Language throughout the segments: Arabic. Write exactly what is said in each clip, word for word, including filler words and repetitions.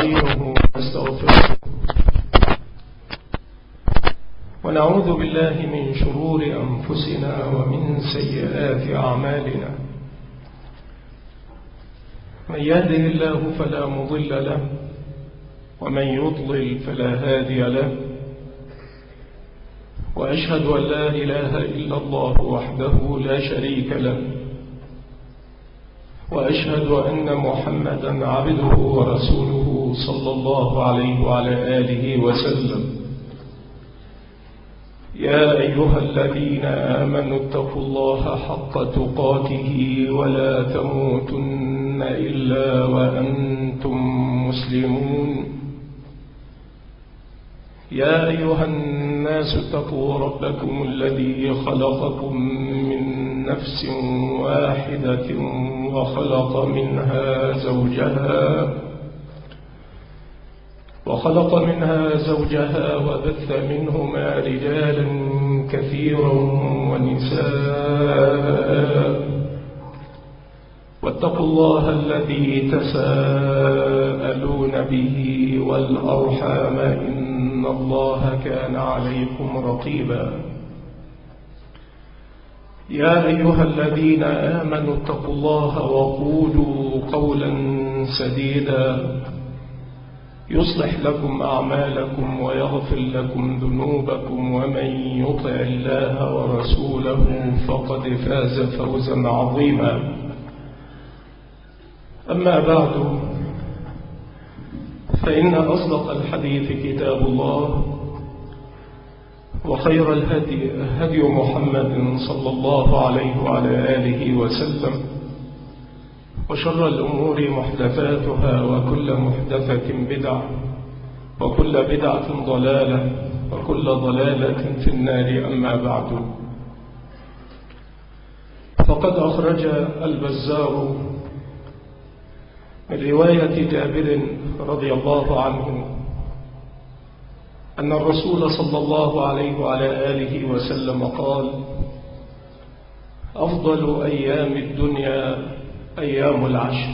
ونستعينه ونستغفره ونعوذ بالله من شرور أنفسنا ومن سيئات أعمالنا. من يهده الله فلا مضل له ومن يضلل فلا هادي له، وأشهد أن لا إله إلا الله وحده لا شريك له، وأشهد أن محمدا عبده ورسوله صلى الله عليه وعلى آله وسلم. يا أيها الذين آمنوا اتقوا الله حق تقاته ولا تموتن إلا وأنتم مسلمون. يا أيها الناس اتقوا ربكم الذي خلقكم من نفس واحدة وخلق منها زوجها وخلق منها زوجها وبث منهما رجالا كثيرا ونساء، واتقوا الله الذي تساءلون به والأرحام إن الله كان عليكم رقيبا. يا أيها الذين آمنوا اتقوا الله وقولوا قولا سديدا يصلح لكم أعمالكم ويغفر لكم ذنوبكم، ومن يطع الله ورسوله فقد فاز فوزا عظيما. أما بعد، فإن أصدق الحديث كتاب الله، وخير الهدي هدي محمد صلى الله عليه وعلى آله وسلم، وشر الأمور محدثاتها وكل محدثة بدعة وكل بدعة ضلالة وكل ضلالة في النار. أما بعد، فقد أخرج البزار من رواية جابر رضي الله عنه أن الرسول صلى الله عليه وعلى آله وسلم قال: أفضل أيام الدنيا أيام العشر.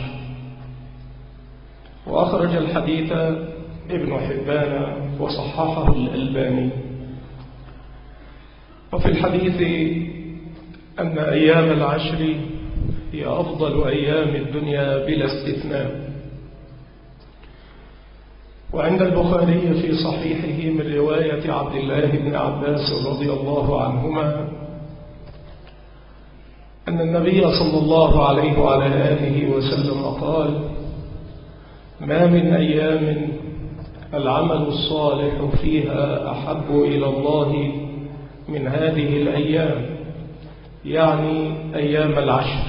وأخرج الحديث ابن حبان وصححه الألباني. وفي الحديث أن أيام العشر هي أفضل أيام الدنيا بلا استثناء. وعند البخاري في صحيحه من رواية عبد الله بن عباس رضي الله عنهما أن النبي صلى الله عليه وعلى آله وسلم قال: ما من أيام العمل الصالح فيها أحب إلى الله من هذه الأيام، يعني أيام العشر.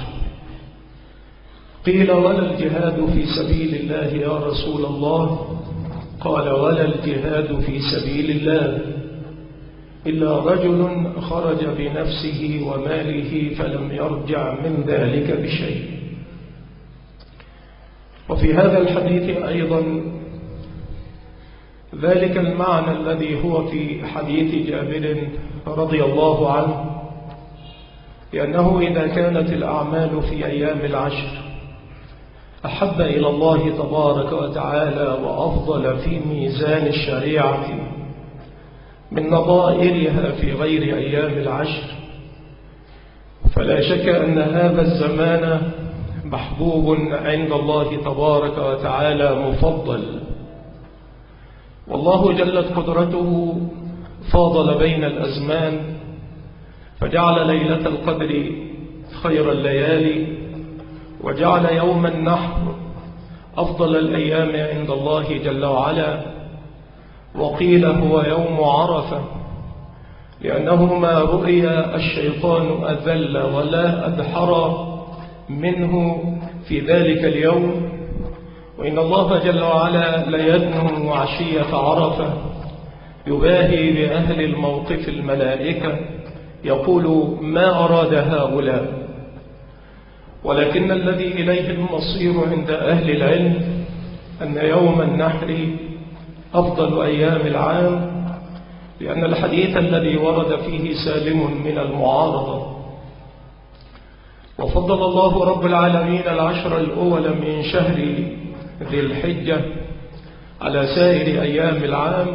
قيل: ولا الجهاد في سبيل الله يا رسول الله؟ قال: ولا الجهاد في سبيل الله إلا رجل خرج بنفسه وماله فلم يرجع من ذلك بشيء. وفي هذا الحديث أيضا ذلك المعنى الذي هو في حديث جابر رضي الله عنه، لأنه إذا كانت الأعمال في أيام العشر أحب إلى الله تبارك وتعالى وأفضل في ميزان الشريعة من نظائرها في غير أيام العشر، فلا شك أن هذا الزمان محبوب عند الله تبارك وتعالى مفضل. والله جلت قدرته فاضل بين الأزمان فجعل ليلة القدر خير الليالي، وجعل يوم النحر أفضل الأيام عند الله جل وعلا. وقيل هو يوم عرفة، لأنه ما رؤي الشيطان أذل ولا أدحر منه في ذلك اليوم. وإن الله جل وعلا ليدنو عشية عرفة يباهي بأهل الموقف الملائكة، يقول: ما أراد هؤلاء؟ ولكن الذي إليه المصير عند أهل العلم أن يوم النحر أفضل أيام العام، لأن الحديث الذي ورد فيه سالم من المعارضة. وفضل الله رب العالمين العشر الأول من شهر ذي الحجة على سائر أيام العام.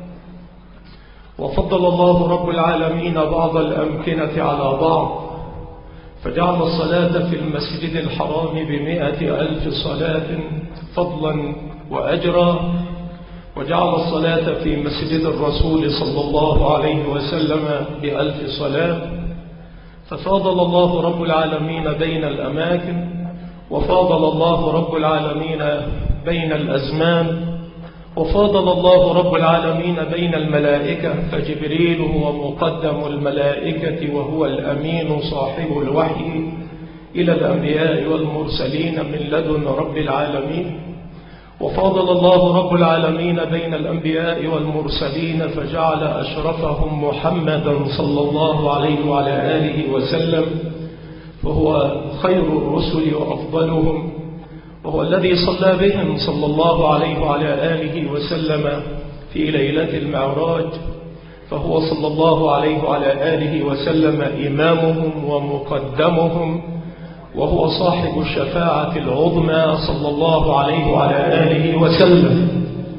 وفضل الله رب العالمين بعض الأمكنة على بعض، فجعل الصلاة في المسجد الحرام بمئة ألف صلاة فضلا وأجرا، وجعل الصلاة في مسجد الرسول صلى الله عليه وسلم بألف صلاة. ففاضل الله رب العالمين بين الأماكن، وفاضل الله رب العالمين بين الأزمان، وفاضل الله رب العالمين بين الملائكة، فجبريل هو مقدم الملائكة وهو الأمين صاحب الوحي إلى الأنبياء والمرسلين من لدن رب العالمين. وفاضل الله رب العالمين بين الأنبياء والمرسلين، فجعل أشرفهم محمدا صلى الله عليه وعلى آله وسلم، فهو خير الرسل وأفضلهم، وهو الذي صلى بهم صلى الله عليه وعلى آله وسلم في ليلة المعراج، فهو صلى الله عليه وعلى آله وسلم إمامهم ومقدمهم، وهو صاحب الشفاعة العظمى صلى الله عليه وعلى آله وسلم.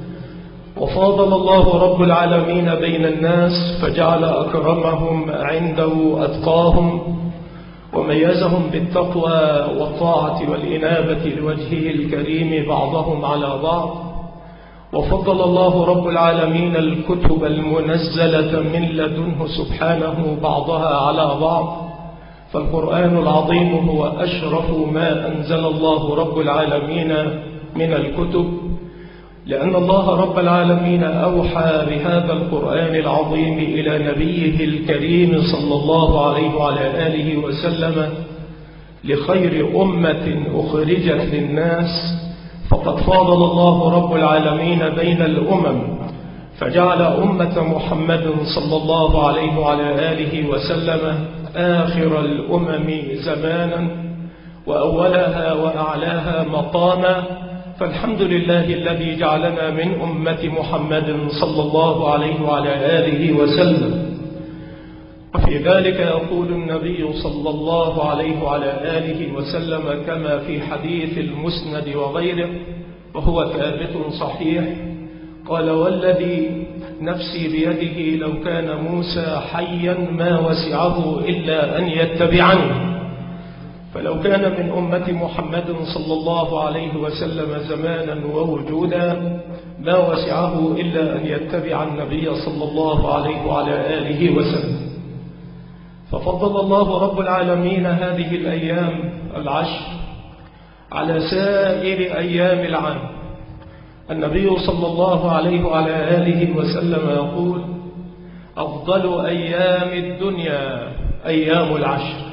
وفاضل الله رب العالمين بين الناس، فجعل أكرمهم عنده أتقاهم، وميزهم بالتقوى والطاعة والإنابة لوجهه الكريم بعضهم على بعض. وفضل الله رب العالمين الكتب المنزلة من لدنه سبحانه بعضها على بعض، فالقرآن العظيم هو أشرف ما أنزل الله رب العالمين من الكتب، لأن الله رب العالمين أوحى بهذا القرآن العظيم إلى نبيه الكريم صلى الله عليه وعلى آله وسلم لخير أمة أخرجت للناس. فقد فاضل الله رب العالمين بين الأمم، فجعل أمة محمد صلى الله عليه وعلى آله وسلم آخر الأمم زمانا وأولها وأعلاها مقاما. فالحمد لله الذي جعلنا من أمة محمد صلى الله عليه وعلى آله وسلم. وفي ذلك يقول النبي صلى الله عليه وعلى آله وسلم كما في حديث المسند وغيره، وهو ثابت صحيح، قال: والذي نفسي بيده لو كان موسى حيا ما وسعه إلا أن يتبعني. فلو كان من أمة محمد صلى الله عليه وسلم زمانا ووجودا ما وسعه إلا أن يتبع النبي صلى الله عليه وعلى آله وسلم. ففضل الله رب العالمين هذه الأيام العشر على سائر أيام العام. النبي صلى الله عليه وعلى آله وسلم يقول: أفضل أيام الدنيا أيام العشر.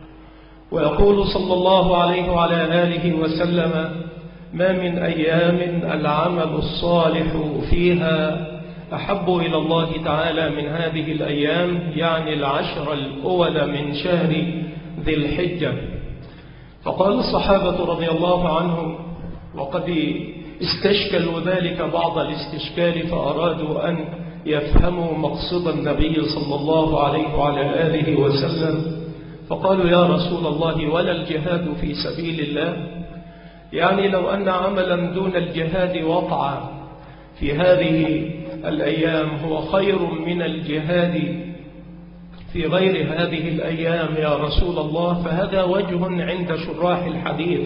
ويقول صلى الله عليه وعلى آله وسلم: ما من أيام العمل الصالح فيها أحب إلى الله تعالى من هذه الأيام، يعني العشر الأول من شهر ذي الحجة. فقال الصحابة رضي الله عنهم، وقد استشكلوا ذلك بعض الاستشكال، فأرادوا أن يفهموا مقصد النبي صلى الله عليه وعلى آله وسلم، فقالوا: يا رسول الله، ولا الجهاد في سبيل الله؟ يعني لو أن عملا دون الجهاد وقع في هذه الأيام هو خير من الجهاد في غير هذه الأيام يا رسول الله. فهذا وجه عند شراح الحديث.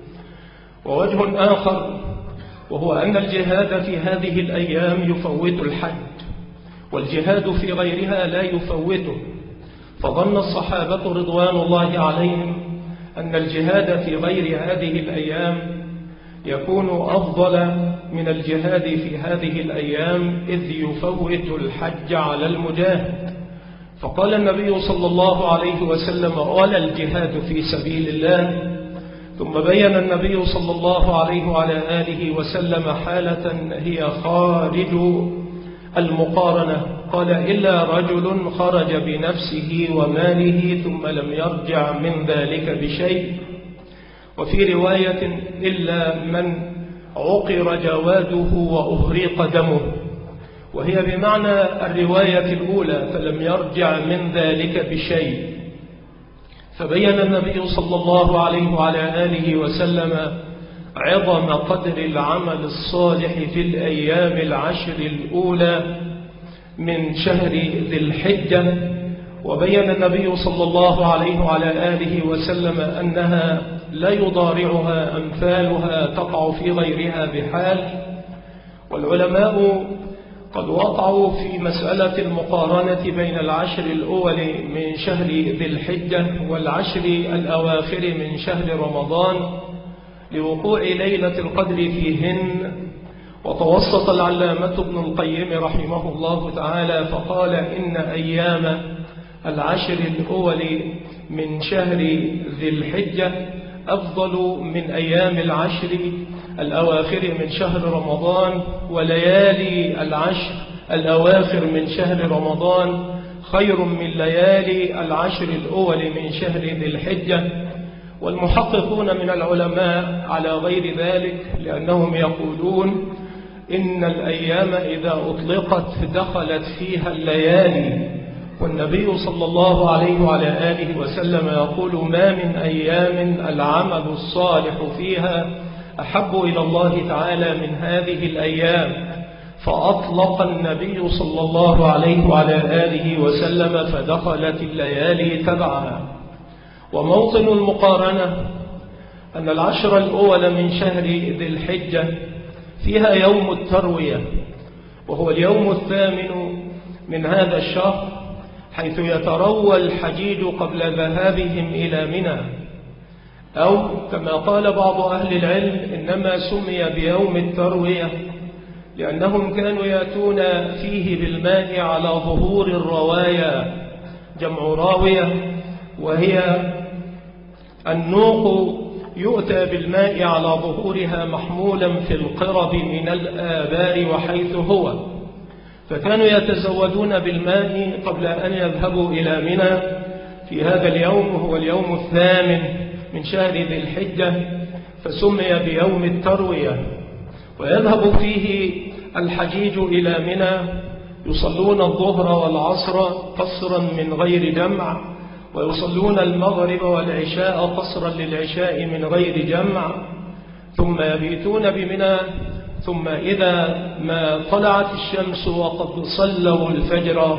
ووجه آخر وهو أن الجهاد في هذه الأيام يفوت الحج، والجهاد في غيرها لا يفوته. فظن الصحابة رضوان الله عليهم أن الجهاد في غير هذه الأيام يكون أفضل من الجهاد في هذه الأيام، إذ يفوت الحج على المجاهد. فقال النبي صلى الله عليه وسلم: ولا الجهاد في سبيل الله. ثم بين النبي صلى الله عليه وعلى آله وسلم حالة هي خارج المقارنة، قال: إلا رجل خرج بنفسه وماله ثم لم يرجع من ذلك بشيء. وفي رواية: إلا من عقر جواده وأهريق دمه، وهي بمعنى الرواية الأولى، فلم يرجع من ذلك بشيء. فبين النبي صلى الله عليه وعلى آله وسلم عظم قدر العمل الصالح في الأيام العشر الأولى من شهر ذي الحجة. وبين النبي صلى الله عليه وعلى آله وسلم أنها لا يضارعها أمثالها تقع في غيرها بحال. والعلماء قد وقعوا في مسألة المقارنة بين العشر الأول من شهر ذي الحجة والعشر الأواخر من شهر رمضان لوقوع ليلة القدر فيهن. وتوسط العلامة ابن القيم رحمه الله تعالى فقال إن أيام العشر الأول من شهر ذي الحجة أفضل من أيام العشر الأواخر من شهر رمضان، وليالي العشر الأواخر من شهر رمضان خير من ليالي العشر الأول من شهر ذي الحجة. والمحققون من العلماء على غير ذلك، لأنهم يقولون إن الأيام إذا أطلقت دخلت فيها الليالي، والنبي صلى الله عليه وعلى آله وسلم يقول ما من أيام العمل الصالح فيها أحب إلى الله تعالى من هذه الأيام، فأطلق النبي صلى الله عليه وعلى آله وسلم فدخلت الليالي تبعها. وموطن المقارنة أن العشر الأول من شهر ذي الحجة فيها يوم التروية، وهو اليوم الثامن من هذا الشهر، حيث يتروى الحجيج قبل ذهابهم إلى منى، أو كما قال بعض أهل العلم إنما سمي بيوم التروية لأنهم كانوا يأتون فيه بالماء على ظهور الروايا، جمع راوية، وهي النوق يؤتى بالماء على ظهورها محمولا في القرب من الآبار وحيث هو، فكانوا يتزودون بالماء قبل أن يذهبوا إلى منى في هذا اليوم، وهو اليوم الثامن من شهر ذي الحجة، فسمي بيوم التروية. ويذهب فيه الحجيج إلى منى يصلون الظهر والعصر قصرا من غير جمع، ويصلون المغرب والعشاء قصرا للعشاء من غير جمع، ثم يبيتون بمنى، ثم إذا ما طلعت الشمس وقد صلوا الفجر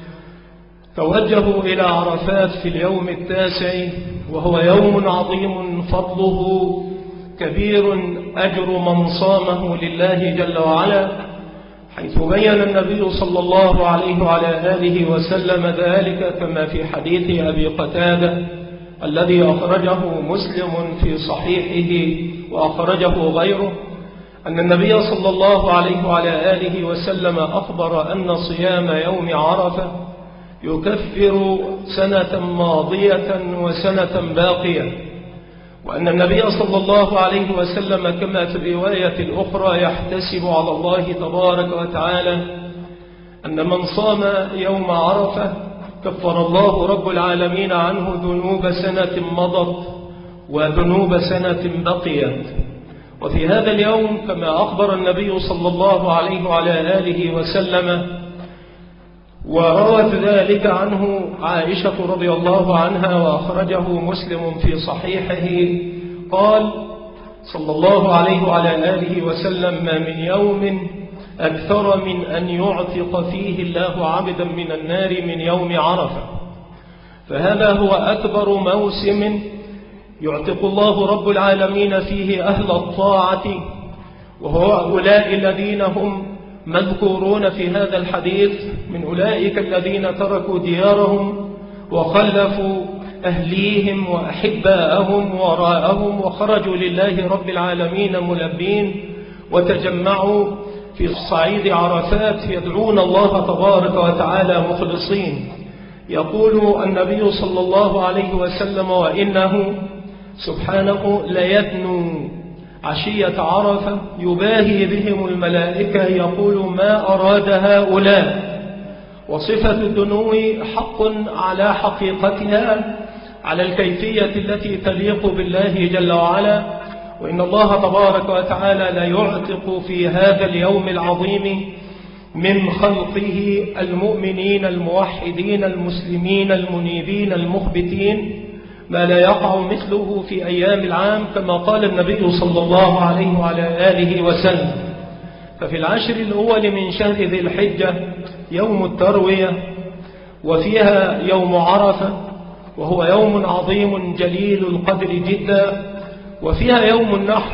توجهوا إلى عرفات في اليوم التاسع، وهو يوم عظيم فضله كبير أجر من صامه لله جل وعلا، حيث بين النبي صلى الله عليه وعلى آله وسلم ذلك كما في حديث أبي قتادة الذي أخرجه مسلم في صحيحه وأخرجه غيره، أن النبي صلى الله عليه وعلى آله وسلم أخبر أن صيام يوم عرفة يكفر سنة ماضية وسنة باقية، وأن النبي صلى الله عليه وسلم كما في الرواية الأخرى يحتسب على الله تبارك وتعالى أن من صام يوم عرفة كفر الله رب العالمين عنه ذنوب سنة مضت وذنوب سنة بقيت. وفي هذا اليوم كما أخبر النبي صلى الله عليه وعلى آله وسلم وروت ذلك عنه عائشة رضي الله عنها وأخرجه مسلم في صحيحه، قال صلى الله عليه وعلى آله وسلم ما من يوم أكثر من أن يعتق فيه الله عبدا من النار من يوم عرفة، فهذا هو أكبر موسم يعتق الله رب العالمين فيه أهل الطاعة، وهو أولئك الذين هم مذكورون في هذا الحديث من أولئك الذين تركوا ديارهم وخلفوا أهليهم وأحباءهم وراءهم وخرجوا لله رب العالمين ملبين وتجمعوا في صعيد عرفات يدعون الله تبارك وتعالى مخلصين. يقول النبي صلى الله عليه وسلم وإنه سبحانه ليدنو عشية عرفة يباهي بهم الملائكة يقول ما أراد هؤلاء. وصفة الدنو حق على حقيقتها على الكيفية التي تليق بالله جل وعلا، وإن الله تبارك وتعالى لا يعتق في هذا اليوم العظيم من خلقه المؤمنين الموحدين المسلمين المنيبين المخبتين ما لا يقع مثله في أيام العام، كما قال النبي صلى الله عليه وعلى آله وسلم. ففي العشر الأول من شهر ذي الحجة يوم التروية، وفيها يوم عرفة وهو يوم عظيم جليل القدر جدا، وفيها يوم النحر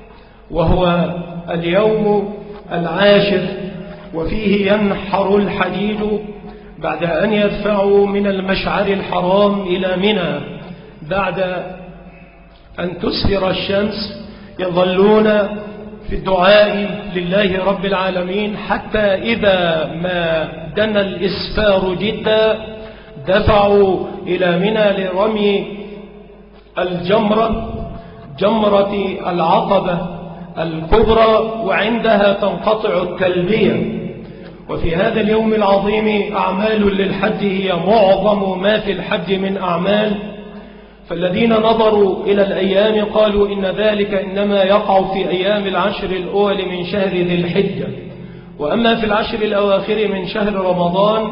وهو اليوم العاشر، وفيه ينحر الحديد بعد أن يدفعوا من المشعر الحرام إلى منى. بعد أن تسفر الشمس يظلون في الدعاء لله رب العالمين حتى إذا ما دنا الإسفار جدا دفعوا إلى منى لرمي الجمرة، جمرة العقبة الكبرى، وعندها تنقطع التلبية. وفي هذا اليوم العظيم أعمال للحج هي معظم ما في الحج من أعمال، فالذين نظروا إلى الأيام قالوا إن ذلك إنما يقع في أيام العشر الأول من شهر ذي الحجة، وأما في العشر الأواخر من شهر رمضان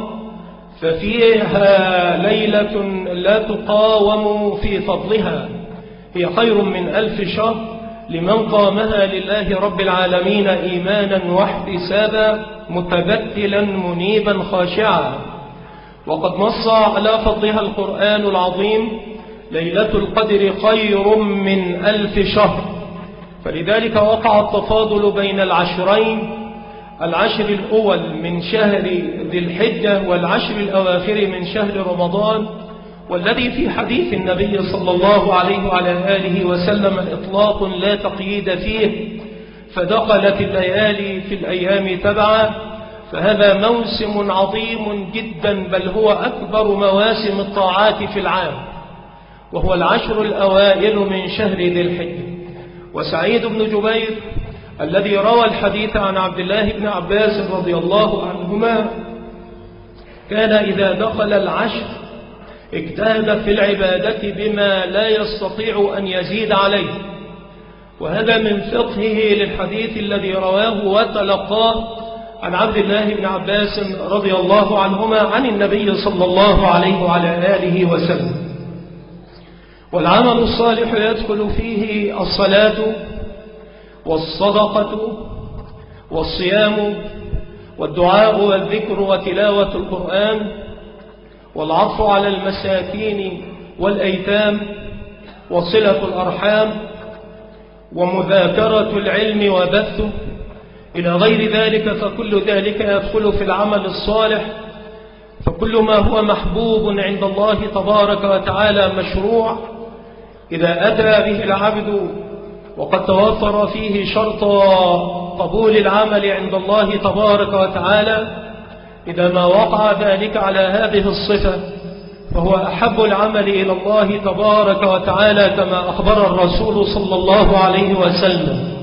ففيها ليلة لا تقاوم في فضلها، هي خير من ألف شهر لمن قامها لله رب العالمين إيمانا واحتسابا متبتلا منيبا خاشعا. وقد نص على فضلها القرآن العظيم: ليلة القدر خير من ألف شهر. فلذلك وقع التفاضل بين العشرين، العشر الأول من شهر ذي الحجة والعشر الأواخر من شهر رمضان، والذي في حديث النبي صلى الله عليه وعلى آله وسلم إطلاق لا تقييد فيه، فدخلت الليالي في الأيام تبعا. فهذا موسم عظيم جدا، بل هو أكبر مواسم الطاعات في العام، وهو العشر الأوائل من شهر ذي الحجة. وسعيد بن جبير الذي روى الحديث عن عبد الله بن عباس رضي الله عنهما كان إذا دخل العشر اجتهد في العبادة بما لا يستطيع أن يزيد عليه، وهذا من فقهه للحديث الذي رواه وتلقاه عن عبد الله بن عباس رضي الله عنهما عن النبي صلى الله عليه وعلى آله وسلم. والعمل الصالح يدخل فيه الصلاة والصدقة والصيام والدعاء والذكر وتلاوة القرآن والعطف على المساكين والأيتام وصلة الأرحام ومذاكرة العلم وبثه إلى غير ذلك، فكل ذلك يدخل في العمل الصالح. فكل ما هو محبوب عند الله تبارك وتعالى مشروع إذا أتى به العبد وقد توفر فيه شرط قبول العمل عند الله تبارك وتعالى، إذا ما وقع ذلك على هذه الصفة فهو أحب العمل إلى الله تبارك وتعالى كما أخبر الرسول صلى الله عليه وسلم.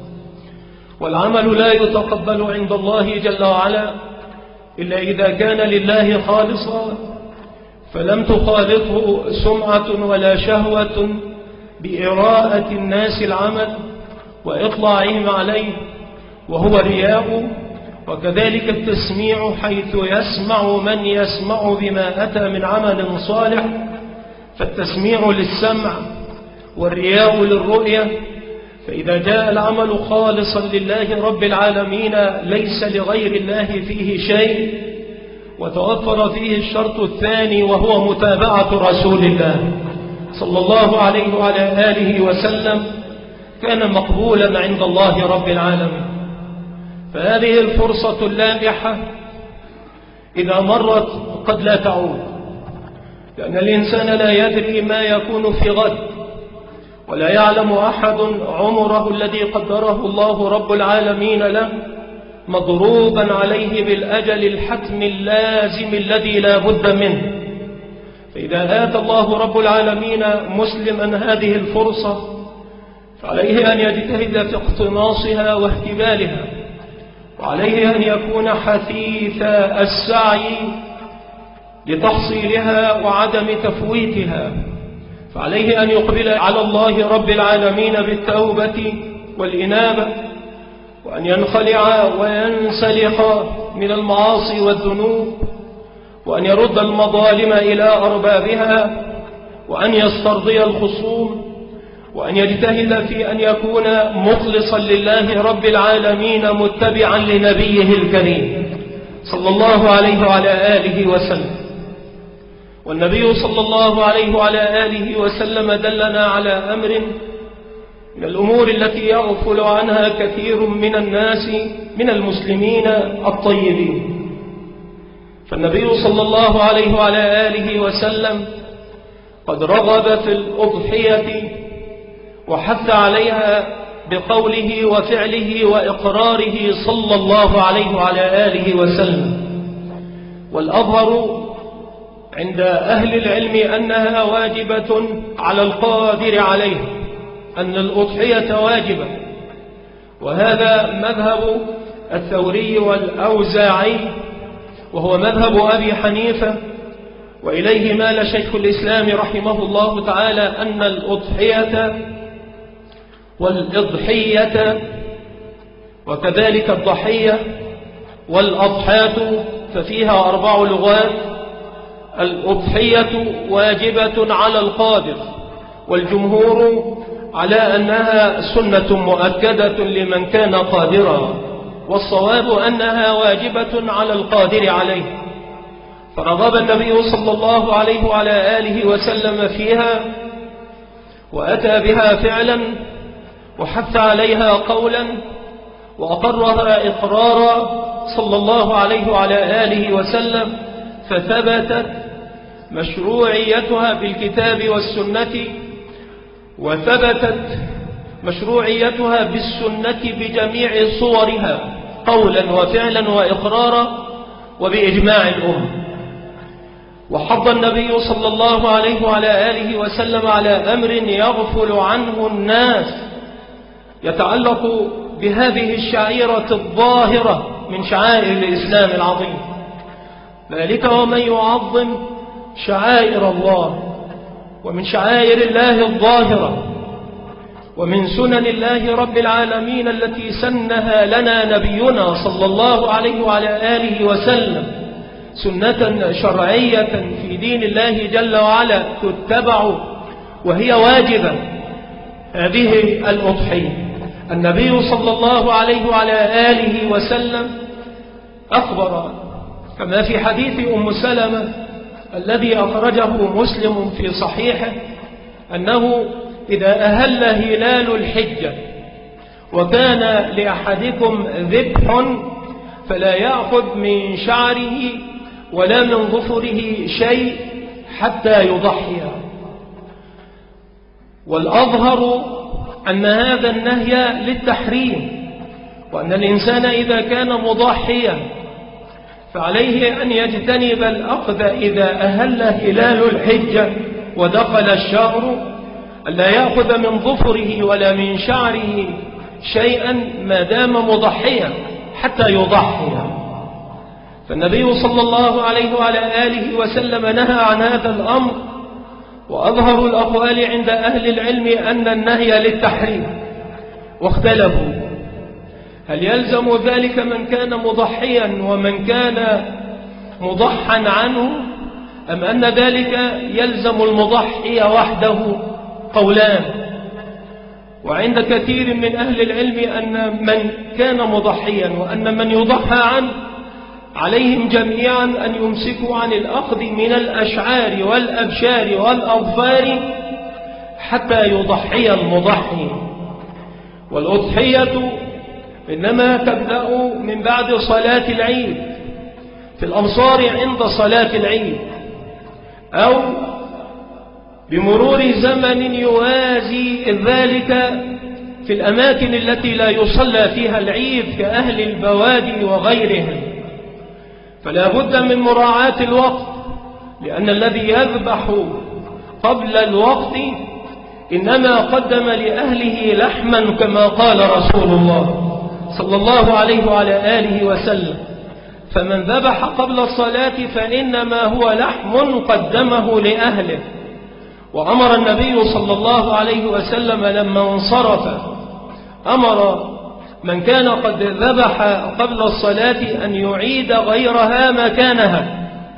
والعمل لا يتقبل عند الله جل وعلا إلا إذا كان لله خالصا، فلم تخالطه سمعة ولا شهوة بإراءة الناس العمل وإطلاعهم عليه، وهو رياء. وكذلك التسميع، حيث يسمع من يسمع بما أتى من عمل صالح، فالتسميع للسمع والرياء للرؤية. فإذا جاء العمل خالصا لله رب العالمين ليس لغير الله فيه شيء، وتوفر فيه الشرط الثاني وهو متابعة رسول الله صلى الله عليه وعلى آله وسلم، كان مقبولا عند الله رب العالمين. فهذه الفرصة اللامحة إذا مرت قد لا تعود، لأن الإنسان لا يدري ما يكون في غد، ولا يعلم أحد عمره الذي قدره الله رب العالمين له مضروبا عليه بالأجل الحتم اللازم الذي لا بد منه. فإذا آتى الله رب العالمين مسلما هذه الفرصة فعليه أن يجتهد في اقتناصها واهتبالها، وعليه أن يكون حثيث السعي لتحصيلها وعدم تفويتها. فعليه أن يقبل على الله رب العالمين بالتوبة والإنابة، وأن ينخلع وينسلخ من المعاصي والذنوب، وأن يرد المظالم إلى أربابها، وأن يسترضي الخصوم، وأن يجتهد في أن يكون مخلصا لله رب العالمين متبعا لنبيه الكريم صلى الله عليه وعلى آله وسلم. والنبي صلى الله عليه وعلى آله وسلم دلنا على أمر من الأمور التي يغفل عنها كثير من الناس من المسلمين الطيبين. فالنبي صلى الله عليه وعلى آله وسلم قد رغب في الأضحية وحث عليها بقوله وفعله وإقراره صلى الله عليه وعلى آله وسلم. والأظهر عند أهل العلم أنها واجبة على القادر عليها، أن الأضحية واجبة، وهذا مذهب الثوري والأوزاعي، وهو مذهب أبي حنيفة، وإليه مال شيخ الإسلام رحمه الله تعالى أن الأضحية والإضحية وكذلك الضحية والأضحاة ففيها أربع لغات. الأضحية واجبة على القادر، والجمهور على أنها سنة مؤكدة لمن كان قادرا، والصواب أنها واجبة على القادر عليه. فرغب النبي صلى الله عليه وعلى آله وسلم فيها، وأتى بها فعلا، وحث عليها قولا، وأقرها إقرارا صلى الله عليه وعلى آله وسلم، فثبتت مشروعيتها بالكتاب والسنة، وثبتت مشروعيتها بالسنة بجميع صورها قولا وفعلا وإقرارا وبإجماع الأمة. وحض النبي صلى الله عليه وعلى آله وسلم على أمر يغفل عنه الناس، يتعلق بهذه الشعيرة الظاهرة من شعائر الإسلام العظيم، ذلك ومن يعظم شعائر الله، ومن شعائر الله الظاهرة، ومن سنن الله رب العالمين التي سنها لنا نبينا صلى الله عليه وعلى آله وسلم، سنة شرعية في دين الله جل وعلا تتبع وهي واجبة، هذه الأضحية. النبي صلى الله عليه وعلى آله وسلم أخبر كما في حديث أم سلمة الذي أخرجه مسلم في صحيحه أنه إذا أهل هلال الحجة وكان لأحدكم ذبح فلا يأخذ من شعره ولا من ظفره شيء حتى يضحي. والأظهر أن هذا النهي للتحريم، وأن الإنسان إذا كان مضحيا فعليه أن يجتنب الأخذ إذا أهل هلال الحجة ودخل الشهر، ألا يأخذ من ظفره ولا من شعره شيئا ما دام مضحيا حتى يضحي. فالنبي صلى الله عليه وعلى آله وسلم نهى عن هذا الأمر. وأظهر الأقوال عند أهل العلم أن النهي للتحريم، واختلفوا هل يلزم ذلك من كان مضحيا ومن كان مضحا عنه، أم أن ذلك يلزم المضحي وحده؟ قولان. وعند كثير من أهل العلم أن من كان مضحيا وأن من يضحى عنه عليهم جميعا أن يمسكوا عن الأخذ من الأشعار والأبشار والأظفار حتى يضحي المضحي. والأضحية إنما تبدأ من بعد صلاة العيد في الأمصار عند صلاة العيد، أو بمرور زمن يوازي ذلك في الأماكن التي لا يصلى فيها العيد كأهل البوادي وغيرهم. فلا بد من مراعاة الوقت، لأن الذي يذبح قبل الوقت إنما قدم لأهله لحما كما قال رسول الله صلى الله عليه وعلى آله وسلم. فمن ذبح قبل الصلاة فإنما هو لحم قدمه لأهله. وأمر النبي صلى الله عليه وسلم لما انصرف أمر من كان قد ذبح قبل الصلاة أن يعيد غيرها مكانها،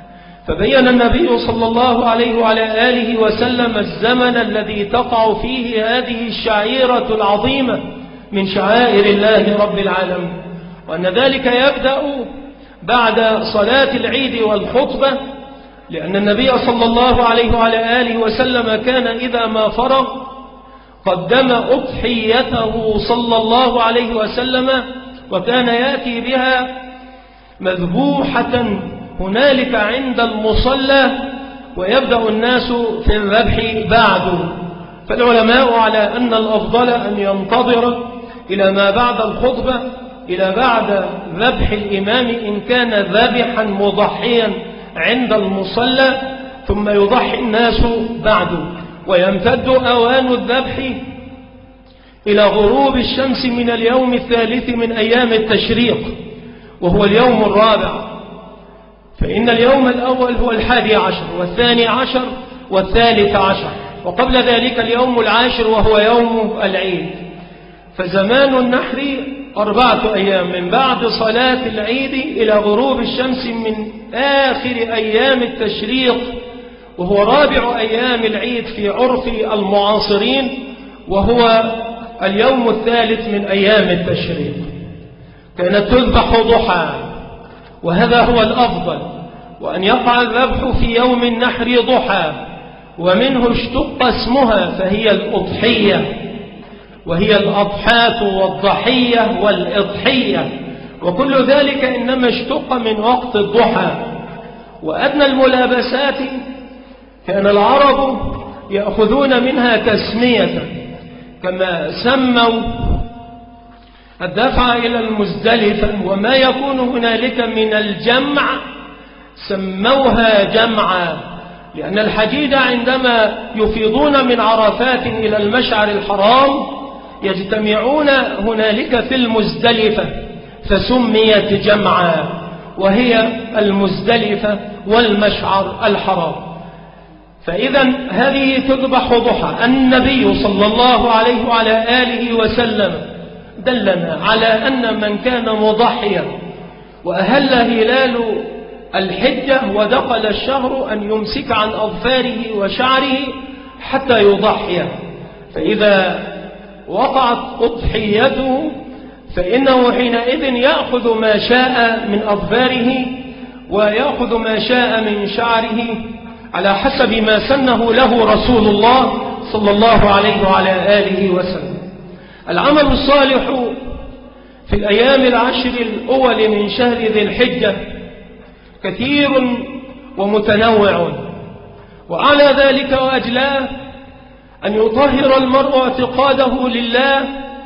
فبين النبي صلى الله عليه وعلى آله وسلم الزمن الذي تقع فيه هذه الشعيرة العظيمة من شعائر الله رب العالمين، وأن ذلك يبدأ بعد صلاة العيد والخطبة، لأن النبي صلى الله عليه وعلى آله وسلم كان إذا ما فرغ قدم أضحيته صلى الله عليه وسلم، وكان يأتي بها مذبوحة هنالك عند المصلى، ويبدأ الناس في الذبح بعده. فالعلماء على أن الأفضل أن ينتظر إلى ما بعد الخطبة، إلى بعد ذبح الإمام إن كان ذبحا مضحيا عند المصلى، ثم يضحي الناس بعده، ويمتد أوان الذبح إلى غروب الشمس من اليوم الثالث من أيام التشريق، وهو اليوم الرابع. فإن اليوم الأول هو الحادي عشر، والثاني عشر، والثالث عشر، وقبل ذلك اليوم العاشر وهو يوم العيد. فزمان النحر أربعة أيام من بعد صلاة العيد إلى غروب الشمس من آخر أيام التشريق، وهو رابع أيام العيد في عرف المعاصرين، وهو اليوم الثالث من أيام التشريق. كانت تذبح ضحى، وهذا هو الأفضل، وأن يقع الذبح في يوم النحر ضحى، ومنه اشتق اسمها، فهي الأضحية، وهي الأضحاة والضحية والإضحية، وكل ذلك إنما اشتق من وقت الضحى. وأدنى الملابسات كان العرب يأخذون منها تسمية، كما سموا الدفع إلى المزدلفة وما يكون هنالك من الجمع سموها جمعا، لأن الحجيج عندما يفيضون من عرفات إلى المشعر الحرام يجتمعون هنالك في المزدلفة، فسميت جمعا، وهي المزدلفة والمشعر الحرام. فإذا هذه تذبح ضحى. النبي صلى الله عليه وعلى آله وسلم دلنا على أن من كان مضحيا وأهل هلال الحجة ودخل الشهر أن يمسك عن أظفاره وشعره حتى يضحي، فإذا وقعت أضحيته فإنه حينئذ يأخذ ما شاء من أظفاره ويأخذ ما شاء من شعره على حسب ما سنه له رسول الله صلى الله عليه وعلى آله وسلم. العمل الصالح في الأيام العشر الأول من شهر ذي الحجة كثير ومتنوع، وعلى ذلك وأجلاه أن يطهر المرء اعتقاده لله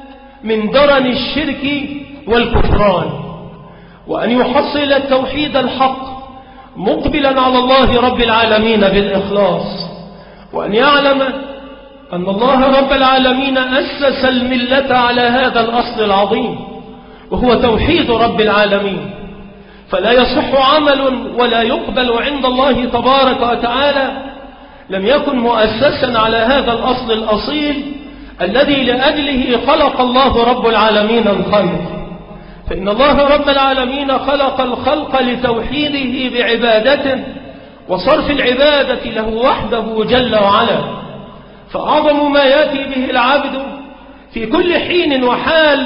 من درن الشرك والكفران، وأن يحصل التوحيد الحق مقبلا على الله رب العالمين بالإخلاص، وأن يعلم أن الله رب العالمين أسس الملة على هذا الأصل العظيم وهو توحيد رب العالمين، فلا يصح عمل ولا يقبل عند الله تبارك وتعالى لم يكن مؤسسا على هذا الأصل الأصيل الذي لأجله خلق الله رب العالمين الخلق. فإن الله رب العالمين خلق الخلق لتوحيده بعبادته وصرف العبادة له وحده جل وعلا، فأعظم ما يأتي به العبد في كل حين وحال،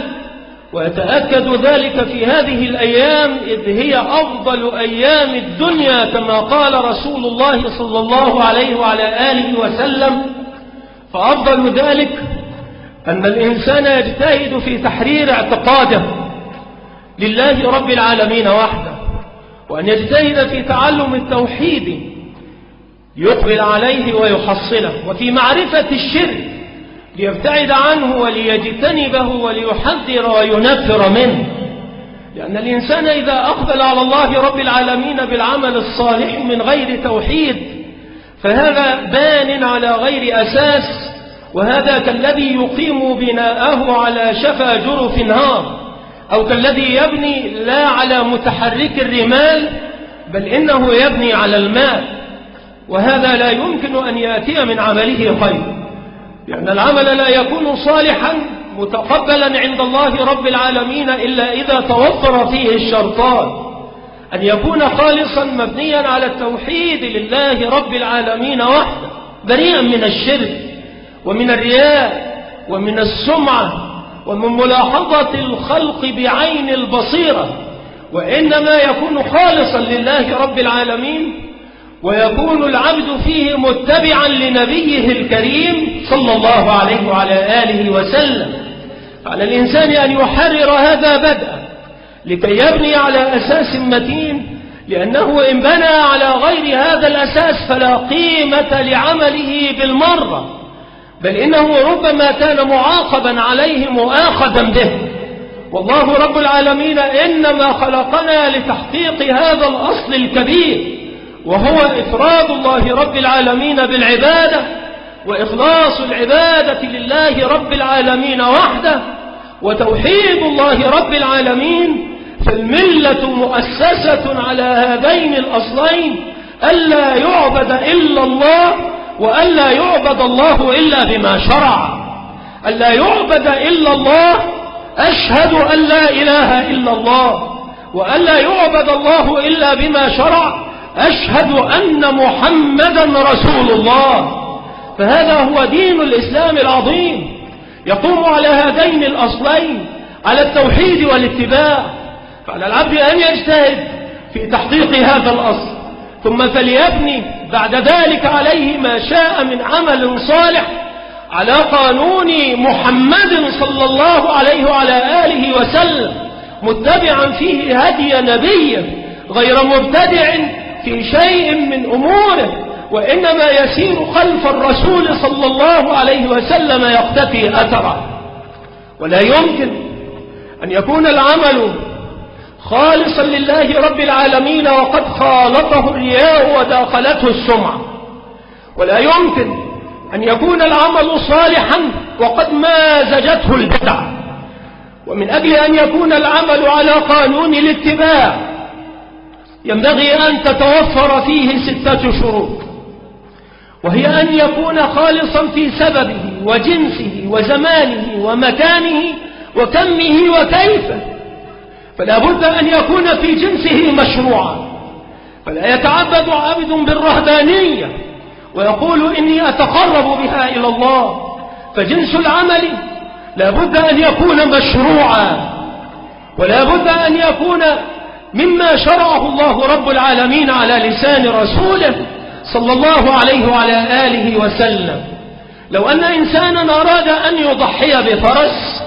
ويتأكد ذلك في هذه الأيام إذ هي أفضل أيام الدنيا كما قال رسول الله صلى الله عليه وعلى آله وسلم. فأفضل ذلك أن الإنسان يجتهد في تحرير اعتقاده لله رب العالمين وحده، وأن يجتهد في تعلم التوحيد يقبل عليه ويحصله، وفي معرفة الشرك ليبتعد عنه وليجتنبه وليحذر وينفر منه، لأن الإنسان إذا أقبل على الله رب العالمين بالعمل الصالح من غير توحيد فهذا بان على غير أساس، وهذا كالذي يقيم بناءه على شفا جرف نهار، أو كالذي يبني لا على متحرك الرمال بل إنه يبني على الماء، وهذا لا يمكن أن يأتي من عمله خير، لأن العمل لا يكون صالحا متقبلا عند الله رب العالمين إلا إذا توفر فيه الشرطان: أن يكون خالصا مبنيا على التوحيد لله رب العالمين وحده، بريئا من الشرك ومن الرياء ومن السمعة ومن ملاحظة الخلق بعين البصيرة، وإنما يكون خالصا لله رب العالمين، ويكون العبد فيه متبعا لنبيه الكريم صلى الله عليه وعلى آله وسلم. فعلى الإنسان أن يحرر هذا بدءا لكي يبني على أساس متين، لأنه إن بنى على غير هذا الأساس فلا قيمة لعمله بالمرة، بل إنه ربما كان معاقبا عليه مؤاخذا به. والله رب العالمين إنما خلقنا لتحقيق هذا الأصل الكبير، وهو إفراد الله رب العالمين بالعبادة، وإخلاص العبادة لله رب العالمين وحده، وتوحيد الله رب العالمين. فالملة مؤسسة على هذين الأصلين، ألا يعبد إلا الله، وألا يعبد الله إلا بما شرع. ألا يعبد إلا الله، أشهد أن لا إله إلا الله، وألا يعبد الله إلا بما شرع، أشهد أن محمدا رسول الله. فهذا هو دين الإسلام العظيم، يقوم على هذين الأصلين، على التوحيد والاتباع. فعلى العبد أن يجتهد في تحقيق هذا الأصل، ثم فليبني بعد ذلك عليه ما شاء من عمل صالح على قانون محمد صلى الله عليه وعلى آله وسلم، متبعا فيه هدي نبيه، غير مبتدع في شيء من أموره، وإنما يسير خلف الرسول صلى الله عليه وسلم يقتفي أثره. ولا يمكن أن يكون العمل خالصا لله رب العالمين وقد خالطه الرياء وداخلته السمعة، ولا يمكن أن يكون العمل صالحا وقد مازجته البدع. ومن أجل أن يكون العمل على قانون الاتباع ينبغي أن تتوفر فيه ستة شروط، وهي أن يكون خالصا في سببه وجنسه وزمانه ومكانه وكمه وكيفه. فلا بد أن يكون في جنسه مشروعا، فلا يتعبد عبد بالرهبانية ويقول إني أتقرب بها إلى الله، فجنس العمل لا بد أن يكون مشروعا، ولا بد أن يكون مما شرعه الله رب العالمين على لسان رسوله صلى الله عليه وعلى آله وسلم. لو أن إنسانا أراد أن يضحي بفرس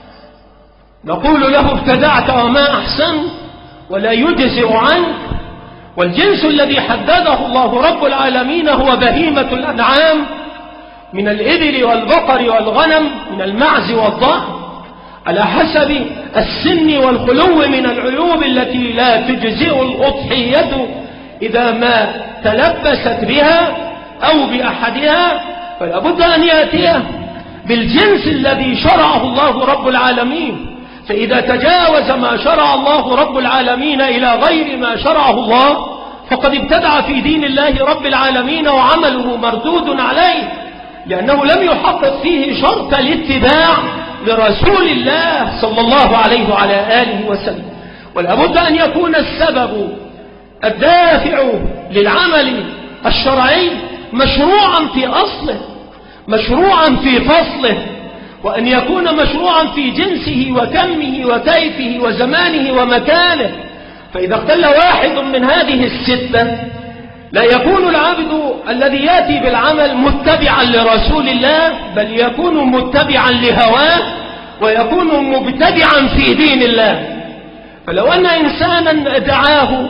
نقول له ابتدعت وما أحسن ولا يجزئ عنك، والجنس الذي حدده الله رب العالمين هو بهيمة الأنعام من الإبل والبقر والغنم، من المعز والضأن، على حسب السن والخلو من العيوب التي لا تجزئ الأضحية إذا ما تلبست بها أو بأحدها. فلا بد أن يأتي بالجنس الذي شرعه الله رب العالمين، فإذا تجاوز ما شرع الله رب العالمين إلى غير ما شرعه الله فقد ابتدع في دين الله رب العالمين، وعمله مردود عليه، لأنه لم يحقق فيه شرط الاتباع لرسول الله صلى الله عليه وعلى آله وسلم. ولا بد أن يكون السبب الدافع للعمل الشرعي مشروعا في أصله، مشروعا في فصله، وأن يكون مشروعا في جنسه وكمه وكيفه وزمانه ومكانه. فإذا اختل واحد من هذه الستة لا يكون العبد الذي يأتي بالعمل متبعا لرسول الله، بل يكون متبعا لهواه، ويكون مبتدعا في دين الله. فلو أن إنسانا دعاه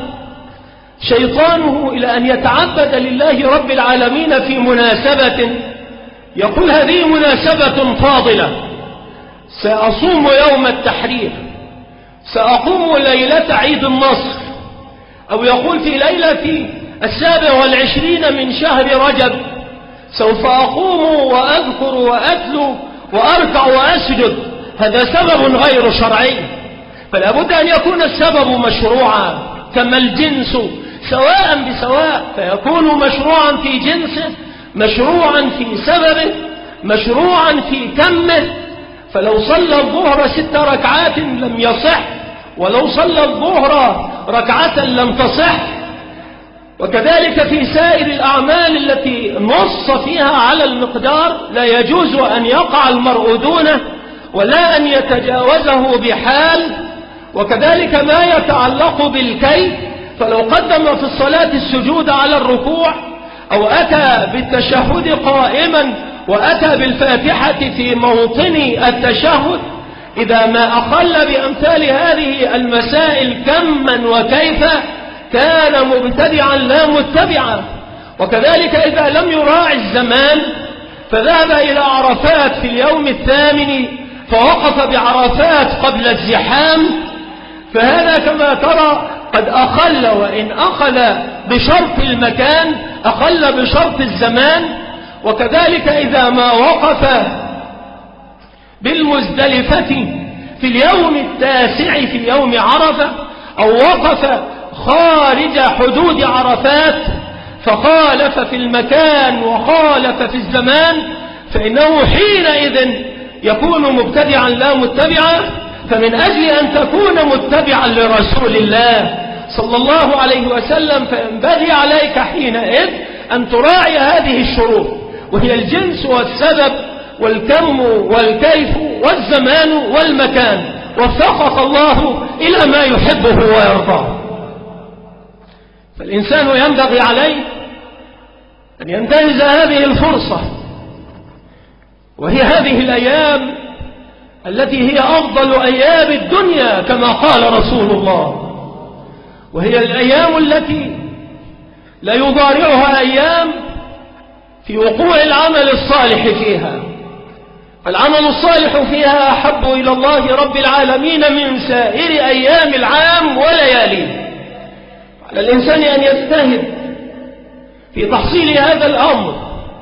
شيطانه إلى أن يتعبد لله رب العالمين في مناسبة، يقول هذه مناسبة فاضلة، سأصوم يوم التحرير، سأقوم ليلة عيد النصر، أو يقول في ليلة السابع والعشرين من شهر رجب سوف أقوم وأذكر وأتلو وأركع وأسجد، هذا سبب غير شرعي. فلا بد أن يكون السبب مشروعا، كما الجنس سواء بسواء، فيكون مشروعا في جنسه، مشروعا في سببه، مشروعا في كمه. فلو صلى الظهر ست ركعات لم يصح، ولو صلى الظهر ركعة لم تصح. وكذلك في سائر الأعمال التي نص فيها على المقدار لا يجوز أن يقع المرء دونه ولا أن يتجاوزه بحال. وكذلك ما يتعلق بالكي، فلو قدم في الصلاة السجود على الركوع أو أتى بالتشهد قائما وأتى بالفاتحة في موطن التشهد، إذا ما أخل بأمثال هذه المسائل كما وكيف كان مبتدعا لا متبعا. وكذلك إذا لم يراعي الزمان فذهب إلى عرفات في اليوم الثامن فوقف بعرفات قبل الزحام، فهذا كما ترى قد أخل، وإن أخل بشرط المكان أخل بشرط الزمان. وكذلك إذا ما وقف بالمزدلفة في اليوم التاسع في يوم عرفة أو وقف خارج حدود عرفات فخالف في المكان وخالف في الزمان، فإنه حينئذ يكون مبتدعا لا متبعا. فمن أجل أن تكون متبعا لرسول الله صلى الله عليه وسلم فينبغي عليك حينئذ أن تراعي هذه الشروط، وهي الجنس والسبب والكم والكيف والزمان والمكان. وفقك الله إلى ما يحبه ويرضاه. فالإنسان ينبغي عليه أن ينتهز هذه الفرصة، وهي هذه الأيام التي هي أفضل أيام الدنيا كما قال رسول الله، وهي الأيام التي لا يضارعها أيام في وقوع العمل الصالح فيها. فالعمل الصالح فيها أحب إلى الله رب العالمين من سائر أيام العام ولياليه. على الإنسان أن يجتهد في تحصيل هذا الأمر،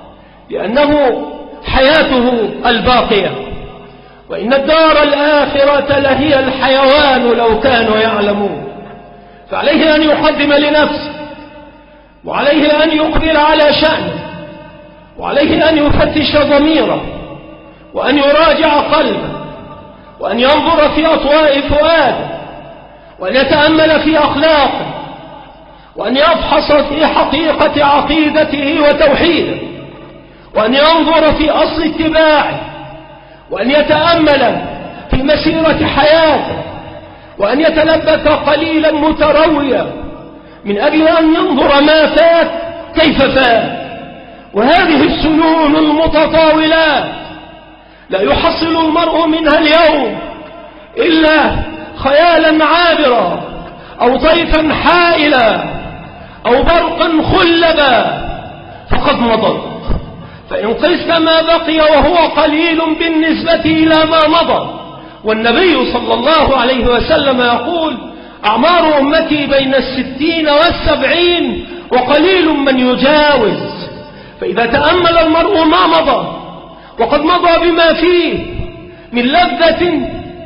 لأنه حياته الباقية، وإن الدار الآخرة لهي الحيوان لو كانوا يعلمون. فعليه أن يقدم لنفسه، وعليه أن يقبل على شأنه، وعليه أن يفتش ضميره، وأن يراجع قلبه، وأن ينظر في أطواء فؤاده، وأن يتأمل في أخلاقه، وأن يفحص في حقيقة عقيدته وتوحيده، وأن ينظر في أصل اتباعه، وأن يتأمل في مسيرة حياته، وأن يتلبث قليلا مترويا من أجل أن ينظر ما فات كيف فات. وهذه السنون المتطاولات لا يحصل المرء منها اليوم إلا خيالا عابرا أو طيفا حائلا أو برقا خلبا فقد مضى. فإن قست ما بقي وهو قليل بالنسبة إلى ما مضى، والنبي صلى الله عليه وسلم يقول: أعمار أمتي بين الستين والسبعين وقليل من يجاوز. فإذا تأمل المرء ما مضى وقد مضى بما فيه من لذة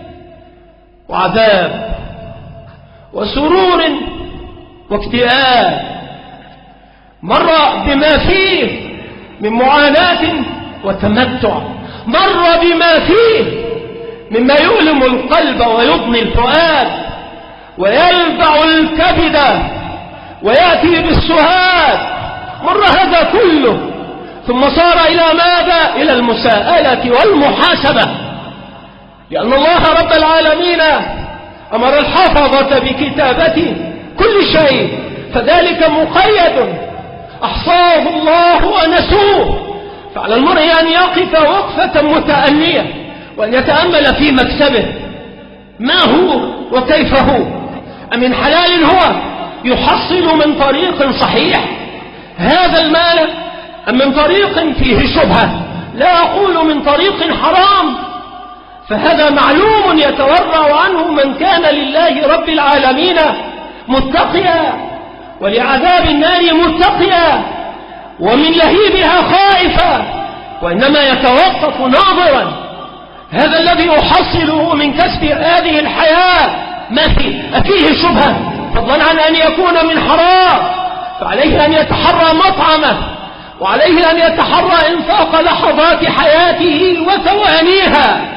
وعذاب وسرور واكتئاب، مر بما فيه من معاناة وتمتع، مر بما فيه مما يؤلم القلب ويضني الفؤاد ويلفع الكبد ويأتي بالسهاد، مر هذا كله، ثم صار إلى ماذا؟ إلى المساءلة والمحاسبة، لأن الله رب العالمين أمر الحفظة بكتابة كل شيء، فذلك مقيد أحصاه الله ونسوه. فعلى المرء أن يقف وقفة متأنية وأن يتأمل في مكسبه، ما هو وكيف هو، أمن حلال هو يحصل من طريق صحيح هذا المال أم من طريق فيه شبهة، لا أقول من طريق حرام، فهذا معلوم يتورع عنه من كان لله رب العالمين متقيا ولعذاب النار متقيا ومن لهيبها خائفا، وإنما يتوقف ناظرا هذا الذي يحصله من كسب هذه الحياة ما فيه أفيه شبهة، فضلا عن أن يكون من حرام، فعليه أن يتحرى مطعمه، وعليه أن يتحرى إنفاق لحظات حياته وثوانيها،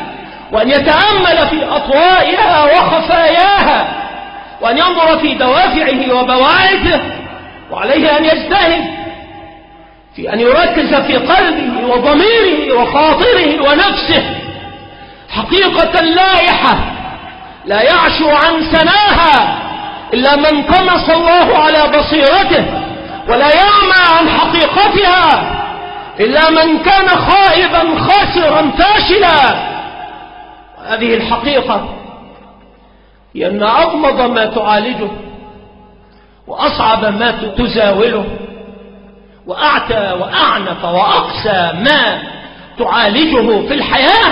وأن يتأمل في أطوائها وخفاياها، وأن ينظر في دوافعه وبواعثه، وعليه أن يجتهد في أن يركز في قلبه وضميره وخاطره ونفسه حقيقة لائحة لا يعشو عن سناها إلا من طمس الله على بصيرته، ولا يعمى عن حقيقتها إلا من كان خائبا خاسرا فاشلا. هذه الحقيقة هي أن أغمض ما تعالجه، وأصعب ما تزاوله، وأعتى وأعنف وأقسى ما تعالجه في الحياة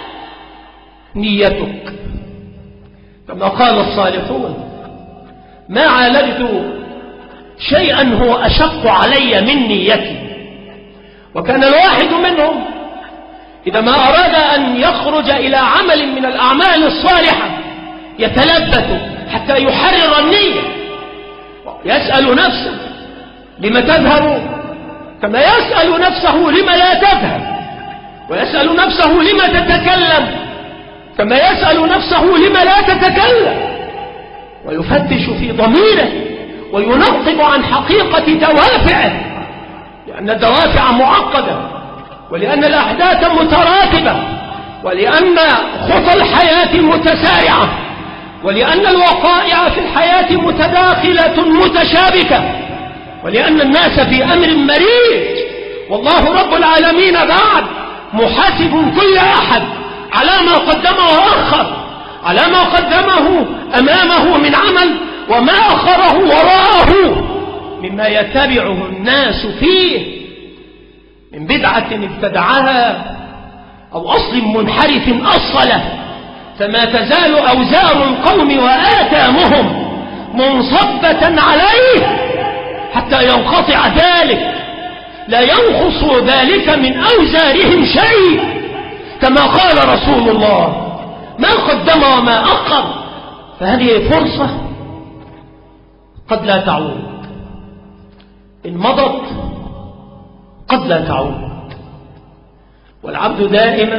نيتك. كما قال الصالحون: ما عالجت شيئا هو أشق علي من نيتي. وكان الواحد منهم إذا ما أراد أن يخرج إلى عمل من الأعمال الصالحة يتلبث حتى يحرر النية، يسأل نفسه: لم تذهب؟ كما يسأل نفسه: لم لا تذهب؟ ويسأل نفسه: لم تتكلم؟ كما يسأل نفسه: لم لا تتكلم؟ ويفتش في ضميره وينقب عن حقيقة دوافعه، لأن الدوافع معقدة، ولأن الأحداث متراتبة، ولأن خطى الحياة متسارعة، ولأن الوقائع في الحياة متداخلة متشابكة، ولأن الناس في أمر مريج، والله رب العالمين بعد محاسب كل أحد على ما قدم وأخر، على ما قدمه أمامه من عمل وما أخره وراءه مما يتبعه الناس فيه من بدعة ابتدعها أو أصل منحرف أصله. فما تزال أوزار القوم وآثامهم منصبة عليه حتى ينقطع ذلك، لا ينقص ذلك من أوزارهم شيء، كما قال رسول الله: ما قدم وما أخر. فهذه فرصة قد لا تعود، إن مضت قد لا تعود، والعبد دائما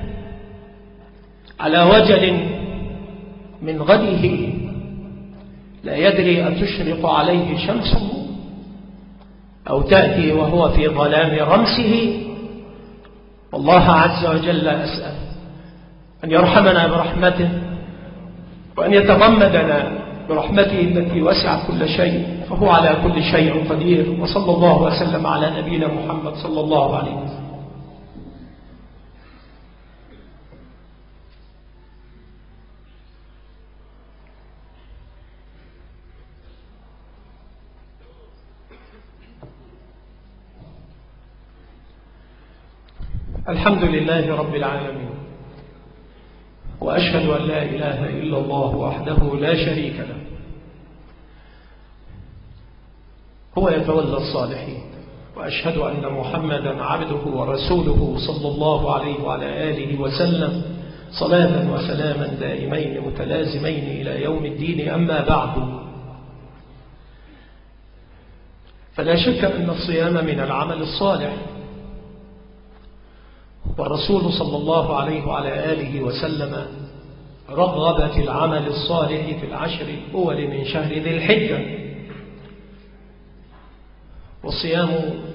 على وجل من غده، لا يدري أن تشرق عليه شمسه أو تأتي وهو في ظلام رمسه. والله عز وجل أسأل أن يرحمنا برحمته، وأن يتغمدنا برحمته التي وسعت كل شيء، فهو على كل شيء قدير. وصلى الله وسلم على نبينا محمد صلى الله عليه وسلم. الحمد لله رب العالمين، وأشهد أن لا إله إلا الله وحده لا شريك له، هو يتولى الصالحين. وأشهد أن محمدا عبده ورسوله صلى الله عليه وعلى آله وسلم، صلاة وسلاما دائمين متلازمين إلى يوم الدين. أما بعد، فلا شك أن الصيام من العمل الصالح، والرسول صلى الله عليه وعلى آله وسلم رغب في العمل الصالح في العشر الأول من شهر ذي الحجة. والصيام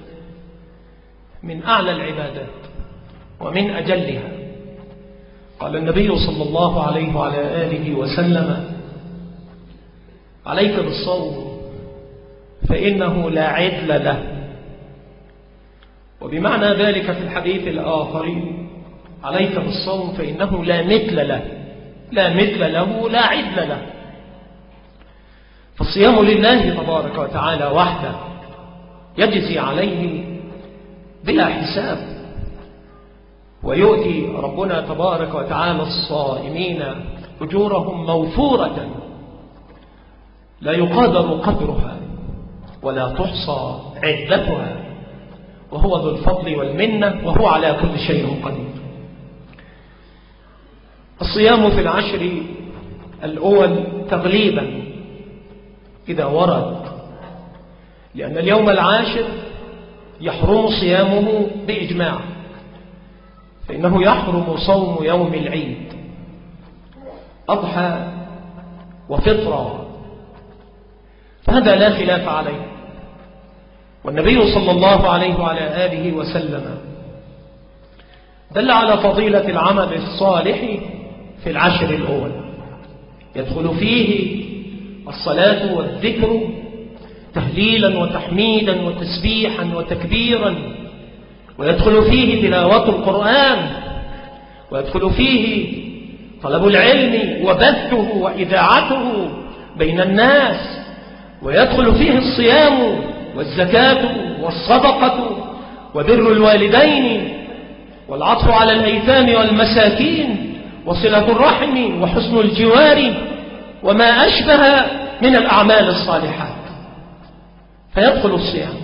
من أعلى العبادات ومن أجلها. قال النبي صلى الله عليه وعلى آله وسلم: عليك بالصوم فإنه لا عدل له. وبمعنى ذلك في الحديث الآخر: عليك بالصوم فإنه لا مثل له، لا مثل له لا عدل له. فالصيام لله تبارك وتعالى وحده، يجزي عليه بلا حساب، ويؤتي ربنا تبارك وتعالى الصائمين أجورهم موفورة لا يقادر قدرها ولا تحصى عدتها، وهو ذو الفضل والمنة، وهو على كل شيء قدير. الصيام في العشر الأول تغليبا إذا ورد، لأن اليوم العاشر يحرم صيامه بإجماع، فإنه يحرم صوم يوم العيد أضحى وفطرة، فهذا لا خلاف عليه. والنبي صلى الله عليه وعلى آله وسلم دل على فضيلة العمل الصالح في العشر الأول، يدخل فيه الصلاة والذكر تهليلا وتحميدا وتسبيحا وتكبيرا، ويدخل فيه تلاوة القرآن، ويدخل فيه طلب العلم وبثه وإذاعته بين الناس، ويدخل فيه الصيام والزكاة والصدقة وبر الوالدين والعطف على الأيتام والمساكين وصلة الرحم وحسن الجوار وما أشبه من الأعمال الصالحات، فيدخل الصيام.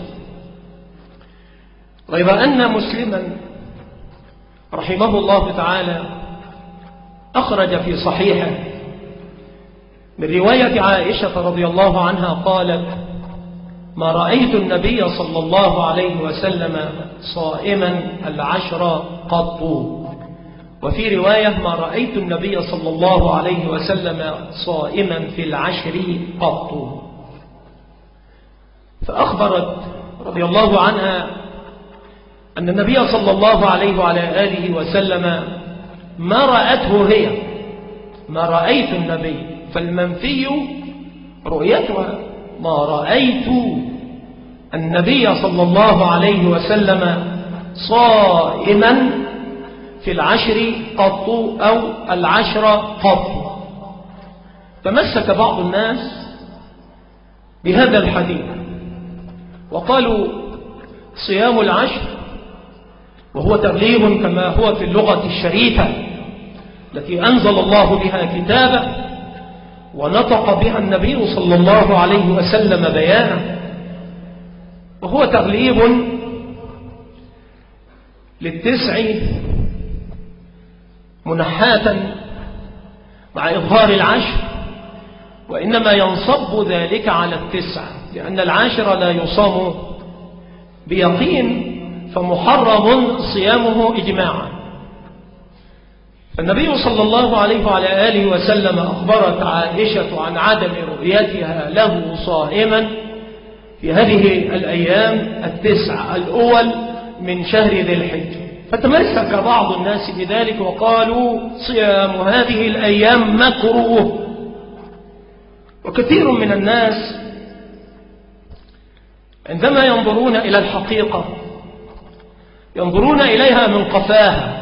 غير أن مسلما رحمه الله تعالى أخرج في صحيحه من رواية عائشة رضي الله عنها قالت: ما رأيت النبي صلى الله عليه وسلم صائما العشر قط. وفي رواية: ما رأيت النبي صلى الله عليه وسلم صائما في العشر قط. فأخبرت رضي الله عنها أن النبي صلى الله عليه وعلى آله وسلم ما رأته هي، ما رأيت النبي، فالمنفي رؤيتها، ما رأيت النبي صلى الله عليه وسلم صائما في العشر قط أو العشر قط. تمسك بعض الناس بهذا الحديث وقالوا صيام العشر، وهو تغليب كما هو في اللغة الشريفة التي أنزل الله بها كتابه ونطق بها النبي صلى الله عليه وسلم بيانا، وهو تغليب للتسع منحاتا مع إظهار العشر، وإنما ينصب ذلك على التسع، لأن العاشر لا يصام بيقين فمحرم صيامه إجماعا. فالنبي صلى الله عليه وعلى آله وسلم أخبرت عائشة عن عدم رؤيتها له صائما في هذه الأيام التسع الأول من شهر ذي الحجة، فتمسك بعض الناس بذلك وقالوا صيام هذه الأيام مكروه. وكثير من الناس عندما ينظرون إلى الحقيقة ينظرون إليها من قفاها،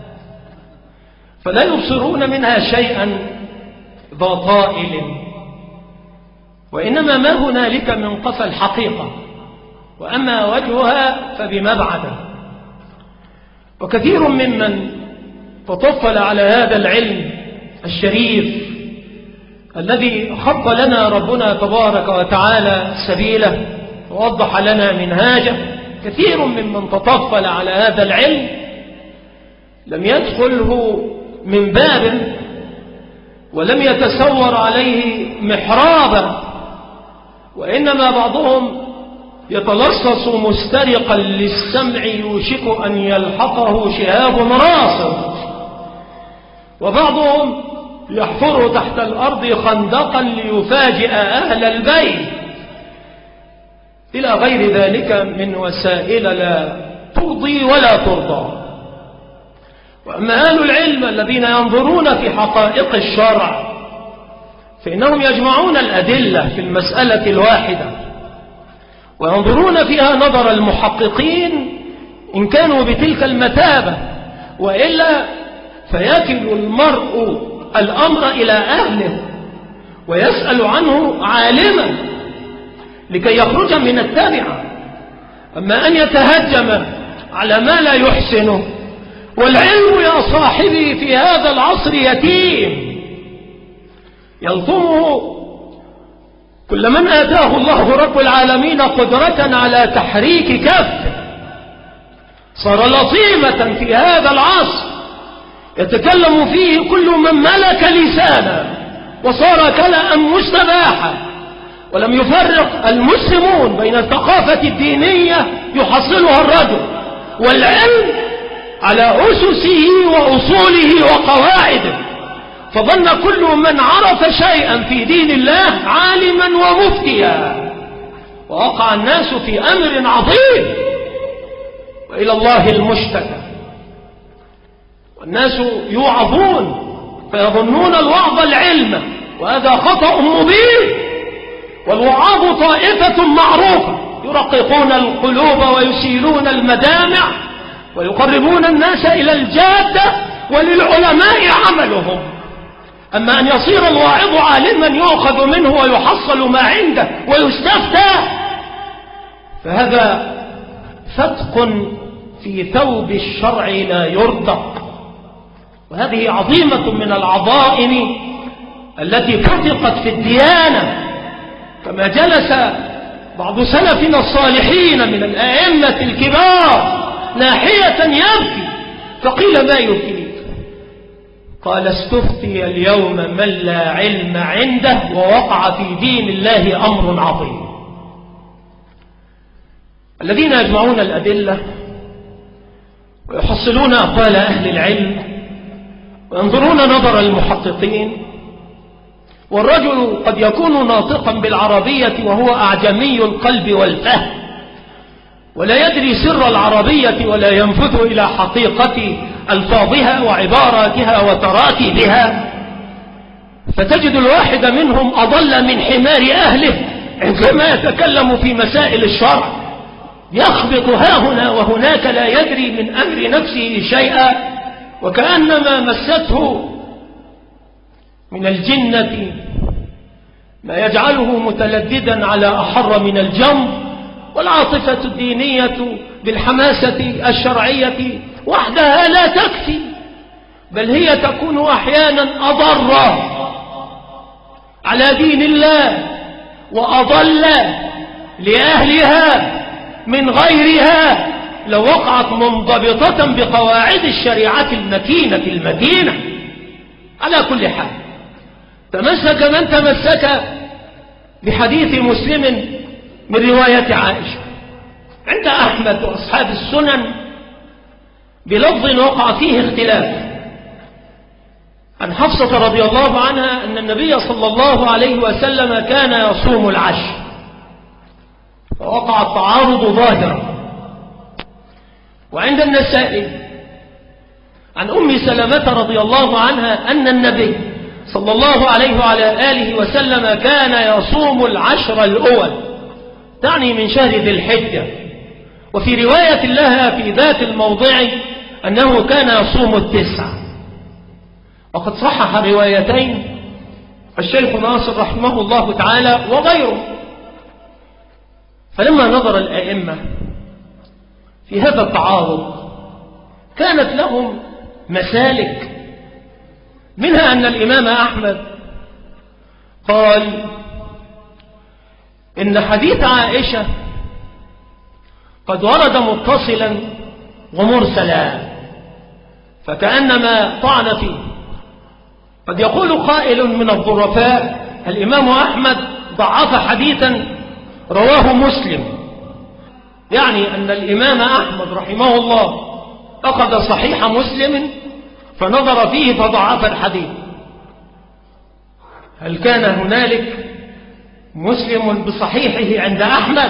فلا يبصرون منها شيئا ذا طائل، وإنما ما هنالك من قفى الحقيقة، وأما وجهها فبمبعده. وكثير ممن تطفل على هذا العلم الشريف الذي خط لنا ربنا تبارك وتعالى سبيله ووضح لنا منهاجه، كثير ممن تطفل على هذا العلم لم يدخله من باب ولم يتسور عليه محرابا، وإنما بعضهم يتلصص مسترقا للسمع يوشك أن يلحقه شهاب راصد، وبعضهم يحفر تحت الأرض خندقا ليفاجئ أهل البيت، إلى غير ذلك من وسائل لا ترضي ولا ترضى. وأما أهل العلم الذين ينظرون في حقائق الشرع فإنهم يجمعون الأدلة في المسألة الواحدة وينظرون فيها نظر المحققين إن كانوا بتلك المثابة، وإلا فيكل المرء الأمر إلى أهله ويسأل عنه عالما لكي يخرج من التابعة. أما أن يتهجم على ما لا يحسنه، والعلم يا صاحبي في هذا العصر يتيم يلطمه كل من آتاه الله رب العالمين قدرة على تحريك كفه، صار لطيمة في هذا العصر يتكلم فيه كل من ملك لسانا، وصار كلأ مستباحا، ولم يفرق المسلمون بين الثقافة الدينية يحصلها الرجل والعلم على أسسه وأصوله وقواعده، فظن كل من عرف شيئا في دين الله عالما ومفتيا، ووقع الناس في أمر عظيم، وإلى الله المشتكى. والناس يوعظون فيظنون الوعظ العلم، وهذا خطأ مبين. والوعاظ طائفة معروفة يرققون القلوب ويسيلون المدامع ويقربون الناس إلى الجادة، وللعلماء عملهم. أما أن يصير الواعظ عالما يؤخذ منه ويحصل ما عنده ويستفتى، فهذا فتق في ثوب الشرع لا يرتق. وهذه عظيمة من العظائم التي فتقت في الديانة، كما جلس بعض سلفنا الصالحين من الأئمة الكبار ناحية يبكي، فقيل ما يبكيك؟ قال استفتي اليوم من لا علم عنده ووقع في دين الله أمر عظيم. الذين يجمعون الأدلة ويحصلون أقوال أهل العلم وينظرون نظر المحققين، والرجل قد يكون ناطقا بالعربية وهو أعجمي القلب والفهم، ولا يدري سر العربية ولا ينفذ إلى حقيقة ألفاظها وعباراتها وتراكيبها، فتجد الواحد منهم أضل من حمار أهله عندما يتكلم في مسائل الشرع، يخبط هاهنا وهناك، لا يدري من أمر نفسه شيئا، وكأنما مسته من الجنة ما يجعله متلددا على أحر من الجمر. والعاطفة الدينية بالحماسة الشرعية وحدها لا تكفي، بل هي تكون أحيانا أضر على دين الله وأضل لأهلها من غيرها لو وقعت منضبطة بقواعد الشريعة المتينة المتينة. على كل حال، تمسك من تمسك بحديث مسلم من رواية عائشة عند أحمد وأصحاب السنن بلفظ وقع فيه اختلاف، عن حفصة رضي الله عنها أن النبي صلى الله عليه وسلم كان يصوم العشر، فوقع التعارض ظاهرا. وعند النسائي عن أم سلمة رضي الله عنها أن النبي صلى الله عليه وعلى آله وسلم كان يصوم العشر الأول، تعني من شهر ذي الحجة. وفي رواية لها في ذات الموضع أنه كان يصوم التسع. وقد صحح روايتين الشيخ ناصر رحمه الله تعالى وغيره. فلما نظر الأئمة في هذا التعارض كانت لهم مسالك، منها أن الإمام أحمد قال إن حديث عائشة قد ورد متصلا ومرسلا، فكأنما طعن فيه. قد يقول قائل من الظرفاء الإمام أحمد ضعف حديثا رواه مسلم، يعني أن الإمام أحمد رحمه الله أخذ صحيح مسلم فنظر فيه فضعف الحديث. هل كان هنالك مسلم بصحيحه عند أحمد؟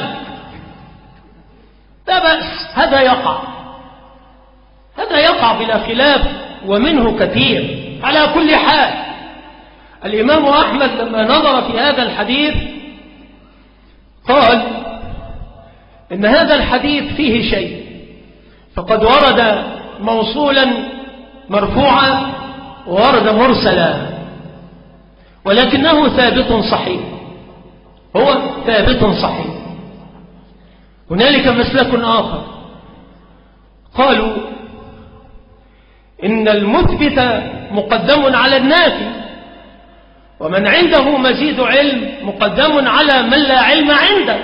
لا بأس، هذا يقع، هذا يقع بلا خلاف ومنه كثير. على كل حال، الإمام أحمد لما نظر في هذا الحديث قال إن هذا الحديث فيه شيء، فقد ورد موصولا مرفوعا وورد مرسلا، ولكنه ثابت صحيح، هو ثابت صحيح. هنالك مسلك آخر قالوا إن المثبت مقدم على النافي، ومن عنده مزيد علم مقدم على من لا علم عنده.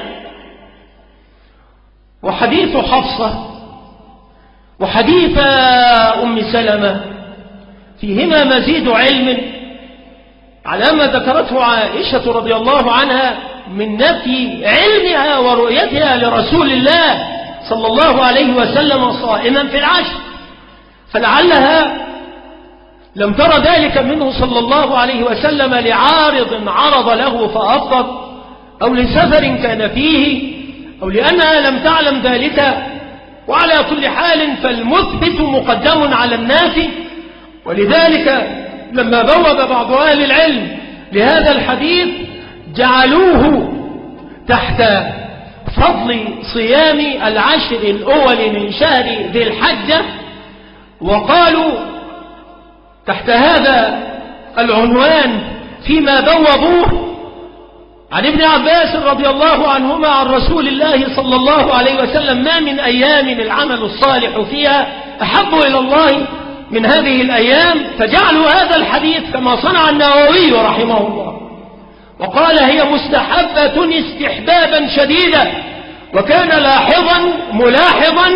وحديث حفصة وحديث أم سلمة فيهما مزيد علم على ما ذكرته عائشة رضي الله عنها من نفي علمها ورؤيتها لرسول الله صلى الله عليه وسلم صائما في العشر. فلعلها لم ترى ذلك منه صلى الله عليه وسلم لعارض عرض له فأفضل، أو لسفر كان فيه، أو لأنها لم تعلم ذلك. وعلى كل حال فالمثبت مقدم على النافي. ولذلك لما بوب بعض أهل العلم لهذا الحديث جعلوه تحت فضل صيام العشر الأول من شهر ذي الحجة، وقالوا تحت هذا العنوان فيما بوبوه عن ابن عباس رضي الله عنهما عن رسول الله صلى الله عليه وسلم: ما من أيام العمل الصالح فيها أحب إلى الله من هذه الأيام. فجعلوا هذا الحديث كما صنع النووي رحمه الله، وقال: هي مستحبة استحبابا شديدا. وكان لاحظا ملاحظا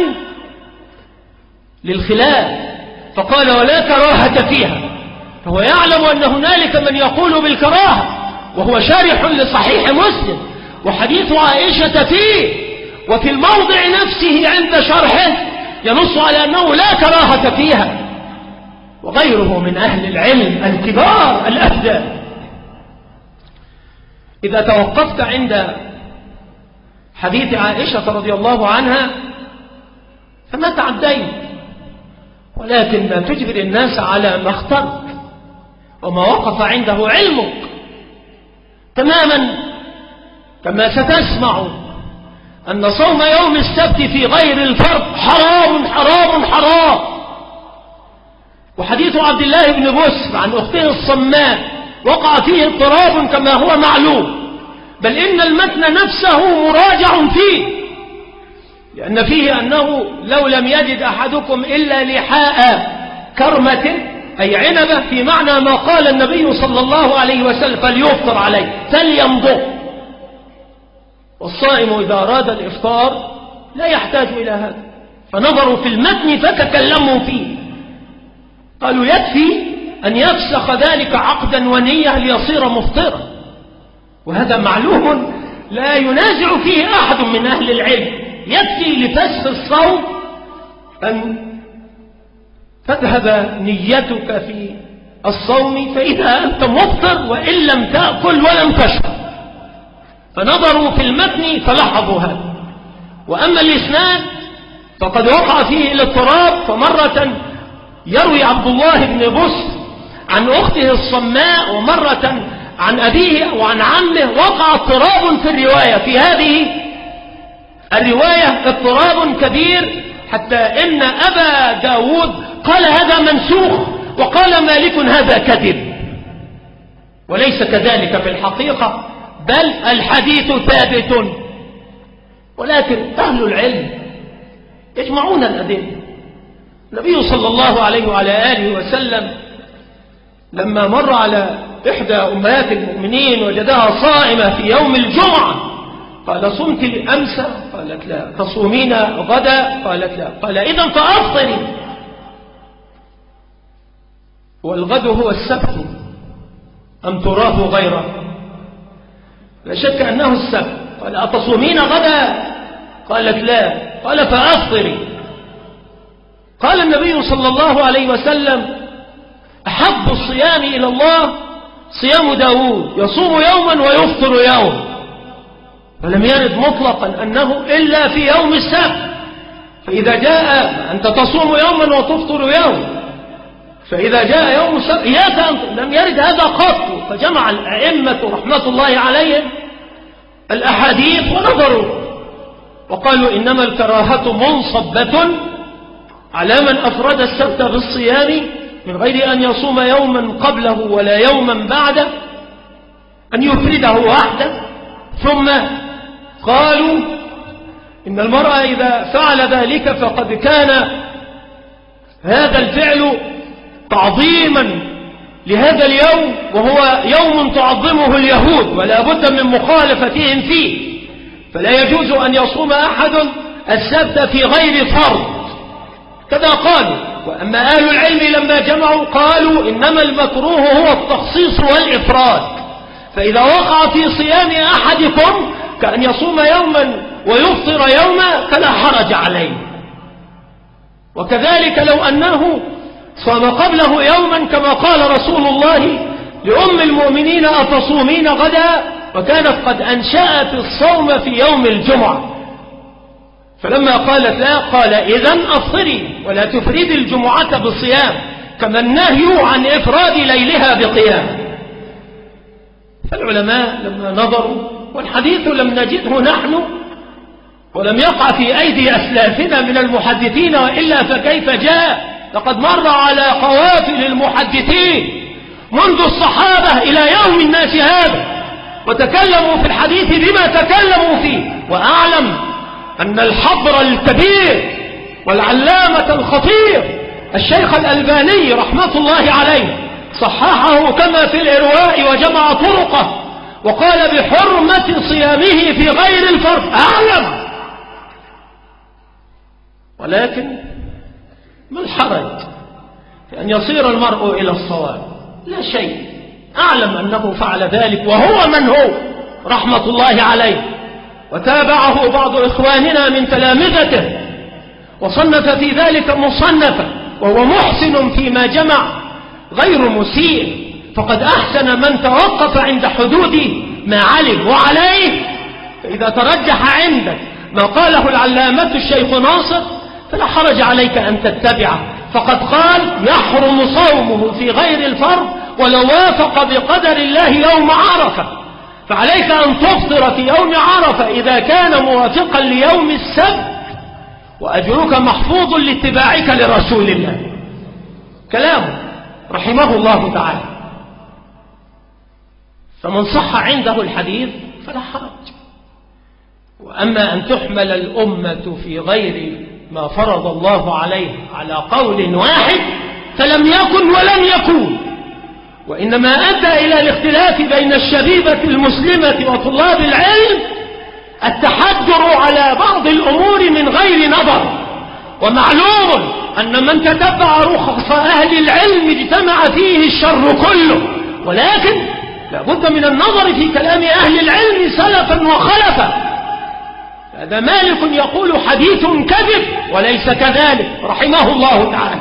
للخلاف، فقال: ولا كراهة فيها. فهو يعلم أن هنالك من يقول بالكراهة، وهو شارح لصحيح مسلم، وحديث عائشة فيه، وفي الموضع نفسه عند شرحه ينص على أنه لا كراهة فيها، وغيره من أهل العلم الكبار الأفذاذ. إذا توقفت عند حديث عائشة رضي الله عنها فما تعديت، ولكن لا تجبر الناس على ما اخترت وما وقف عنده علمك، تماما كما ستسمع أن صوم يوم السبت في غير الفرض حرام حرام حرام. وحديث عبد الله بن بسر عن أخته الصماء وقع فيه اضطراب كما هو معلوم، بل إن المتن نفسه مراجع فيه، لأن فيه أنه لو لم يجد أحدكم إلا لحاء كرمة أي عنبة، في معنى ما قال النبي صلى الله عليه وسلم: فليفطر عليه فليمضغ. والصائم إذا أراد الإفطار لا يحتاج إلى هذا، فنظروا في المتن فتكلموا فيه، قالوا يكفي أن يفسخ ذلك عقدا ونية ليصير مفطرا، وهذا معلوم لا ينازع فيه أحد من أهل العلم. يكفي لفسخ الصوم أن تذهب نيتك في الصوم فإذا أنت مفطر، وإن لم تأكل ولم تشرب. فنظروا في المتن فلاحظوا هذا. وأما الإسناد فقد وقع فيه الاضطراب، فمرة يروي عبد الله بن بسر عن أخته الصماء، ومرة عن أبيه وعن عمه، وقع اضطراب في الرواية. في هذه الرواية اضطراب كبير، حتى إن أبا داود قال هذا منسوخ، وقال مالك هذا كذب، وليس كذلك في الحقيقة، بل الحديث ثابت. ولكن أهل العلم يجمعون الأدلة. النبي صلى الله عليه وعلى آله وسلم لما مر على إحدى أمهات المؤمنين وجدها صائمة في يوم الجمعة، قال: صمت أمس؟ قالت: لا. تصومين غدا؟ قالت: لا. قال: إذن فأفطري. والغد هو السبت أم تراه غيره؟ لا شك أنه السبت. قال: أتصومين غدا؟ قالت: لا. قال: فأفطري. قال النبي صلى الله عليه وسلم: أحب الصيام إلى الله صيام داود، يصوم يوما ويفطر يوم. فلم يرد مطلقا أنه إلا في يوم السبت. فإذا جاء أنت تصوم يوما وتفطر يوم، فإذا جاء يوم السبت إياك أن، لم يرد هذا قط. فجمع الأئمة رحمة الله عليهم الأحاديث ونظروا وقالوا: إنما الكراهة منصبة على من أفرد السبت بالصيام من غير أن يصوم يوما قبله ولا يوما بعده، أن يفرده وحده. ثم قالوا إن المرأة إذا فعل ذلك فقد كان هذا الفعل تعظيما لهذا اليوم، وهو يوم تعظمه اليهود ولا بد من مخالفتهم فيه، فلا يجوز أن يصوم أحد السبت في غير فرض، كذا قالوا. وأما أهل العلم لما جمعوا قالوا إنما المكروه هو التخصيص والإفراد، فإذا وقع في صيام أحدكم كأن يصوم يوما ويفطر يوما فلا حرج عليه. وكذلك لو أنه صام قبله يوما كما قال رسول الله لأم المؤمنين أتصومين غدا، وكانت قد أنشأت الصوم في يوم الجمعة، فلما قالت لا قال إذن أفطري ولا تفرد الجمعة بالصيام، كما النهي عن إفراد ليلها بقيام. فالعلماء لما نظروا، والحديث لم نجده نحن ولم يقع في أيدي أسلافنا من المحدثين، وإلا فكيف جاء؟ لقد مر على قوافل المحدثين منذ الصحابة إلى يوم الناس هذا، وتكلموا في الحديث بما تكلموا فيه. وأعلم أن الحبر الكبير والعلامة الخطير الشيخ الألباني رحمة الله عليه صححه كما في الإرواء وجمع طرقه، وقال بحرمة صيامه في غير الفرض. أعلم، ولكن ما الحرج في أن يصير المرء إلى الصواب؟ لا شيء. أعلم أنه فعل ذلك وهو من هو رحمة الله عليه، وتابعه بعض إخواننا من تلامذته وصنف في ذلك مصنفا، وهو محسن فيما جمع غير مسيء، فقد أحسن من توقف عند حدود ما علم. وعليه فإذا ترجح عندك ما قاله العلامة الشيخ ناصر فلا حرج عليك أن تتبعه، فقد قال يحرم صومه في غير الفرض ولو وافق بقدر الله يوم عرفة، فعليك أن تفطر في يوم عرفة إذا كان موافقا ليوم السبت، وأجرك محفوظ لاتباعك لرسول الله. كلامه رحمه الله تعالى. فمن صح عنده الحديث فلا حرج. وأما أن تحمل الأمة في غير ما فرض الله عليه على قول واحد فلم يكن ولن يكون، وإنما أدى إلى الاختلاف بين الشبيبة المسلمة وطلاب العلم التحدر على بعض الأمور من غير نظر. ومعلوم أن من تتبع رخص أهل العلم اجتمع فيه الشر كله، ولكن لابد من النظر في كلام أهل العلم سلفا وخلفا. هذا مالك يقول حديث كذب وليس كذلك رحمه الله تعالى.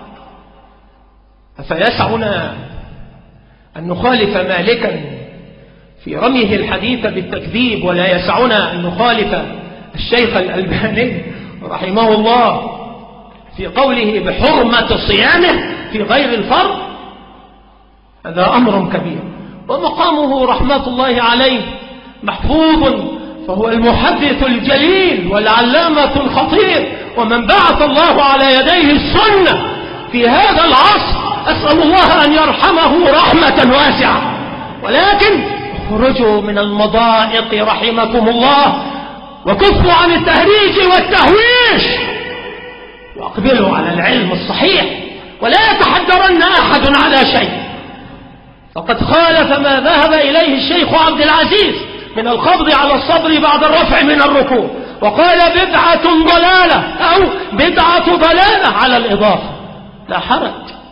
أفيسعنا أن نخالف مالكا في رميه الحديث بالتكذيب، ولا يسعنا أن نخالف الشيخ الألباني رحمه الله في قوله بحرمة صيامه في غير الفرض؟ هذا أمر كبير، ومقامه رحمة الله عليه محفوظ، فهو المحدث الجليل والعلامة الخطير، ومن بعث الله على يديه السنة في هذا العصر. أسأل الله أن يرحمه رحمة واسعة. ولكن اخرجوا من المضائق رحمكم الله، وكفوا عن التهريج والتهويش، واقبلوا على العلم الصحيح، ولا يتحدرن أحد على شيء. فقد خالف ما ذهب إليه الشيخ عبد العزيز من القبض على الصدر بعد الرفع من الركوع، وقال بدعة ضلالة أو بدعة ضلالة على الإضافة، لا حرج.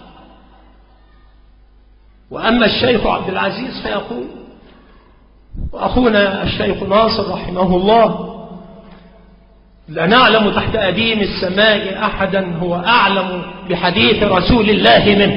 وأما الشيخ عبد العزيز فيقول، وأخونا الشيخ ناصر رحمه الله، لا نعلم تحت أديم السماء أحدا هو أعلم بحديث رسول الله منه،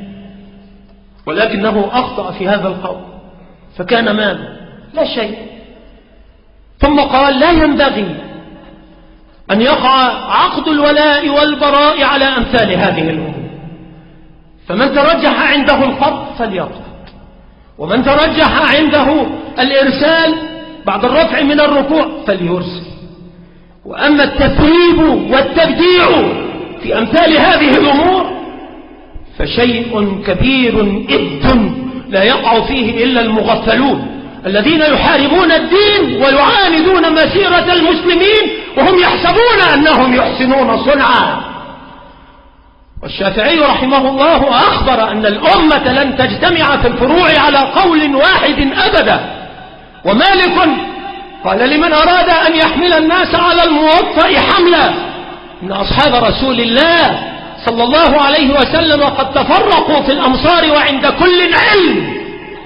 ولكنه أخطأ في هذا القول فكان ماذا؟ لا شيء. ثم قال لا ينبغي أن يقع عقد الولاء والبراء على أمثال هذه الأمور، فمن ترجح عنده القبض فليقبض، ومن ترجح عنده الإرسال بعد الرفع من الركوع فليرسل. وأما التثريب والتبديع في أمثال هذه الأمور فشيء كبير إذ لا يقع فيه إلا المغفلون الذين يحاربون الدين ويعاندون مسيرة المسلمين وهم يحسبون أنهم يحسنون صنعا. والشافعي رحمه الله أخبر أن الأمة لن تجتمع في الفروع على قول واحد أبدا. ومالك قال لمن أراد أن يحمل الناس على الموطأ حملا إن أصحاب رسول الله صلى الله عليه وسلم قد تفرقوا في الأمصار وعند كل علم،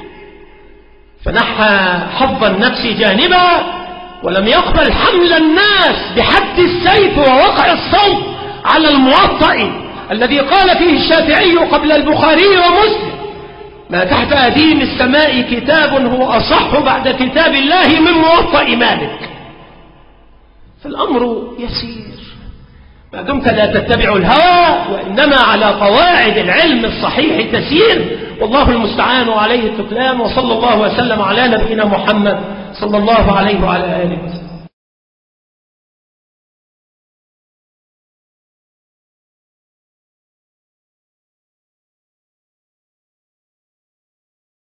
فنحى حظ النفس جانبا ولم يقبل حمل الناس بحد السيف ووقع الصوت على الموطأ الذي قال فيه الشافعي قبل البخاري ومسلم: ما تحت أديم السماء كتاب هو أصح بعد كتاب الله من موطأ مالك. فالأمر يسير ما دمت لا تتبع الهوى، وإنما على قواعد العلم الصحيح تسير، والله المستعان وعليه التكلان. وصلى الله وسلم على نبينا محمد صلى الله عليه وعلى آله وسلم.